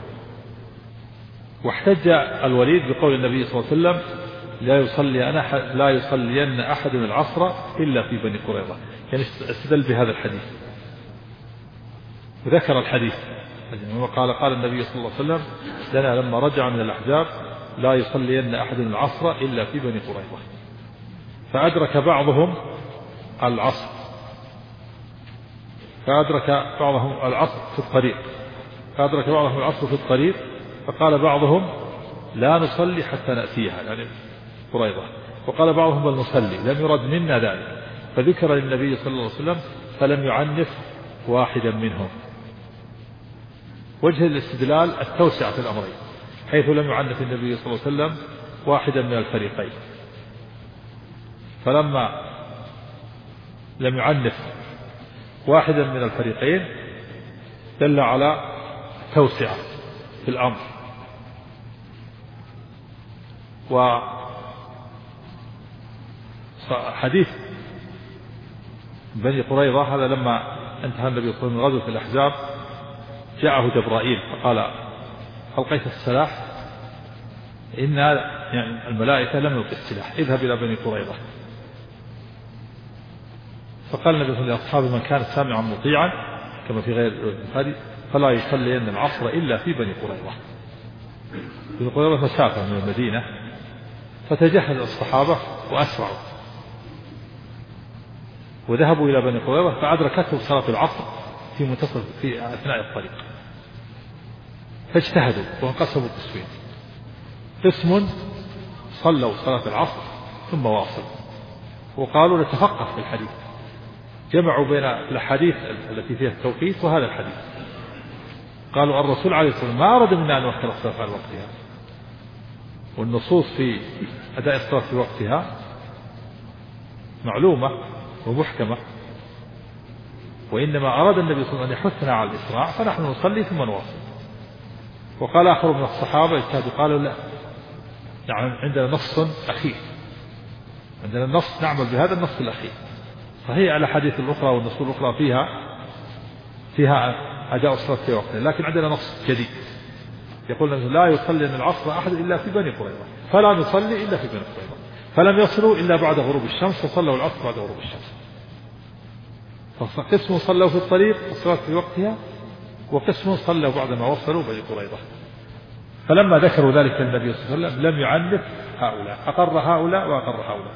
واحتج الوليد بقول النبي صلى الله عليه وسلم: لا يصلين أحد العصر إلا في بني قريظة، يعني استدل بهذا الحديث وذكر الحديث. قال النبي صلى الله عليه وسلم لنا لما رجع من الأحزاب: لا يصلين أحد العصر إلا في بني قريظة. فأدرك بعضهم العصر في الطريق، فقال بعضهم: لا نصلي حتى نأتيها، يعني قريظة. وقال بعضهم: بل نصلي، لم يرد منا ذلك. فذكر للنبي صلى الله عليه وسلم فلم يعنف واحدا منهم. وجه الاستدلال التوسعة في الأمرين، حيث لم يعنف النبي صلى الله عليه وسلم واحدا من الفريقين، فلما لم يعنف واحدا من الفريقين دل على توسعة في الأمر. وحديث بني قريظة هذا لما انتهى النبي صلى الله عليه وسلم من غزوة الأحزاب جاءه جبرائيل فقال: ألقيت السلاح؟ إن يعني الملائكة لم يلقي السلاح، اذهب إلى بني قريظة. فقال النبي صلى الله عليه وسلم لأصحابه: من كان سامعا مطيعا، كما في غير البخاري، فلا يصلين العصر إلا في بني قريظة. بني قريظة مسافة من المدينة، فتجهز الصحابة وأسرعوا وذهبوا إلى بني قريظة، فأدركتهم صلاة العصر في أثناء الطريق، فاجتهدوا وانقسموا قسمين: قسم صلوا صلاة العصر ثم واصلوا، وقالوا نتفقه في الحديث، جمعوا بين الحديث التي فيها التوقيت وهذا الحديث. قالوا: الرسول عليه الصلاة والسلام ما أراد منا أن نؤخر الصلاة على وقتها، والنصوص في أداء الصلاة في وقتها معلومة ومحكمة، وإنما أراد النبي صلى الله عليه وسلم أن يحثنا على الإسراع فنحن نصلي ثم نواصل. وقال آخر من الصحابة اجتهدوا قالوا لا، يعني عندنا نص أخير، عندنا النص نعمل بهذا النص الأخير. صحيح الأحاديث الأخرى والنصوص الأخرى فيها أداء الصلاة في وقتها، لكن عندنا نص جديد يقول لا يصلي من العصر أحد إلا في بني قريظة، فلا نصلي إلا في بني قريظة، فلم يصلوا إلا بعد غروب الشمس فصلوا العصر بعد غروب الشمس. فقسم صلوا في الطريق الصلاة في وقتها، وقسم صلوا بعدما وصلوا بني قريظة. فلما ذكروا ذلك النبي صلى الله عليه وسلم لم يعنف هؤلاء، أقر هؤلاء وأقر هؤلاء،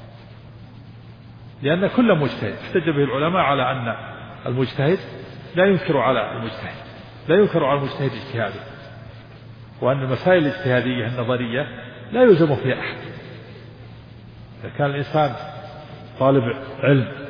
لأن كل مجتهد احتج به العلماء على أن المجتهد لا ينكر على المجتهد اجتهاده، وأن المسائل الاجتهادية النظرية لا يلزم فيها أحد. إذا كان الإنسان طالب علم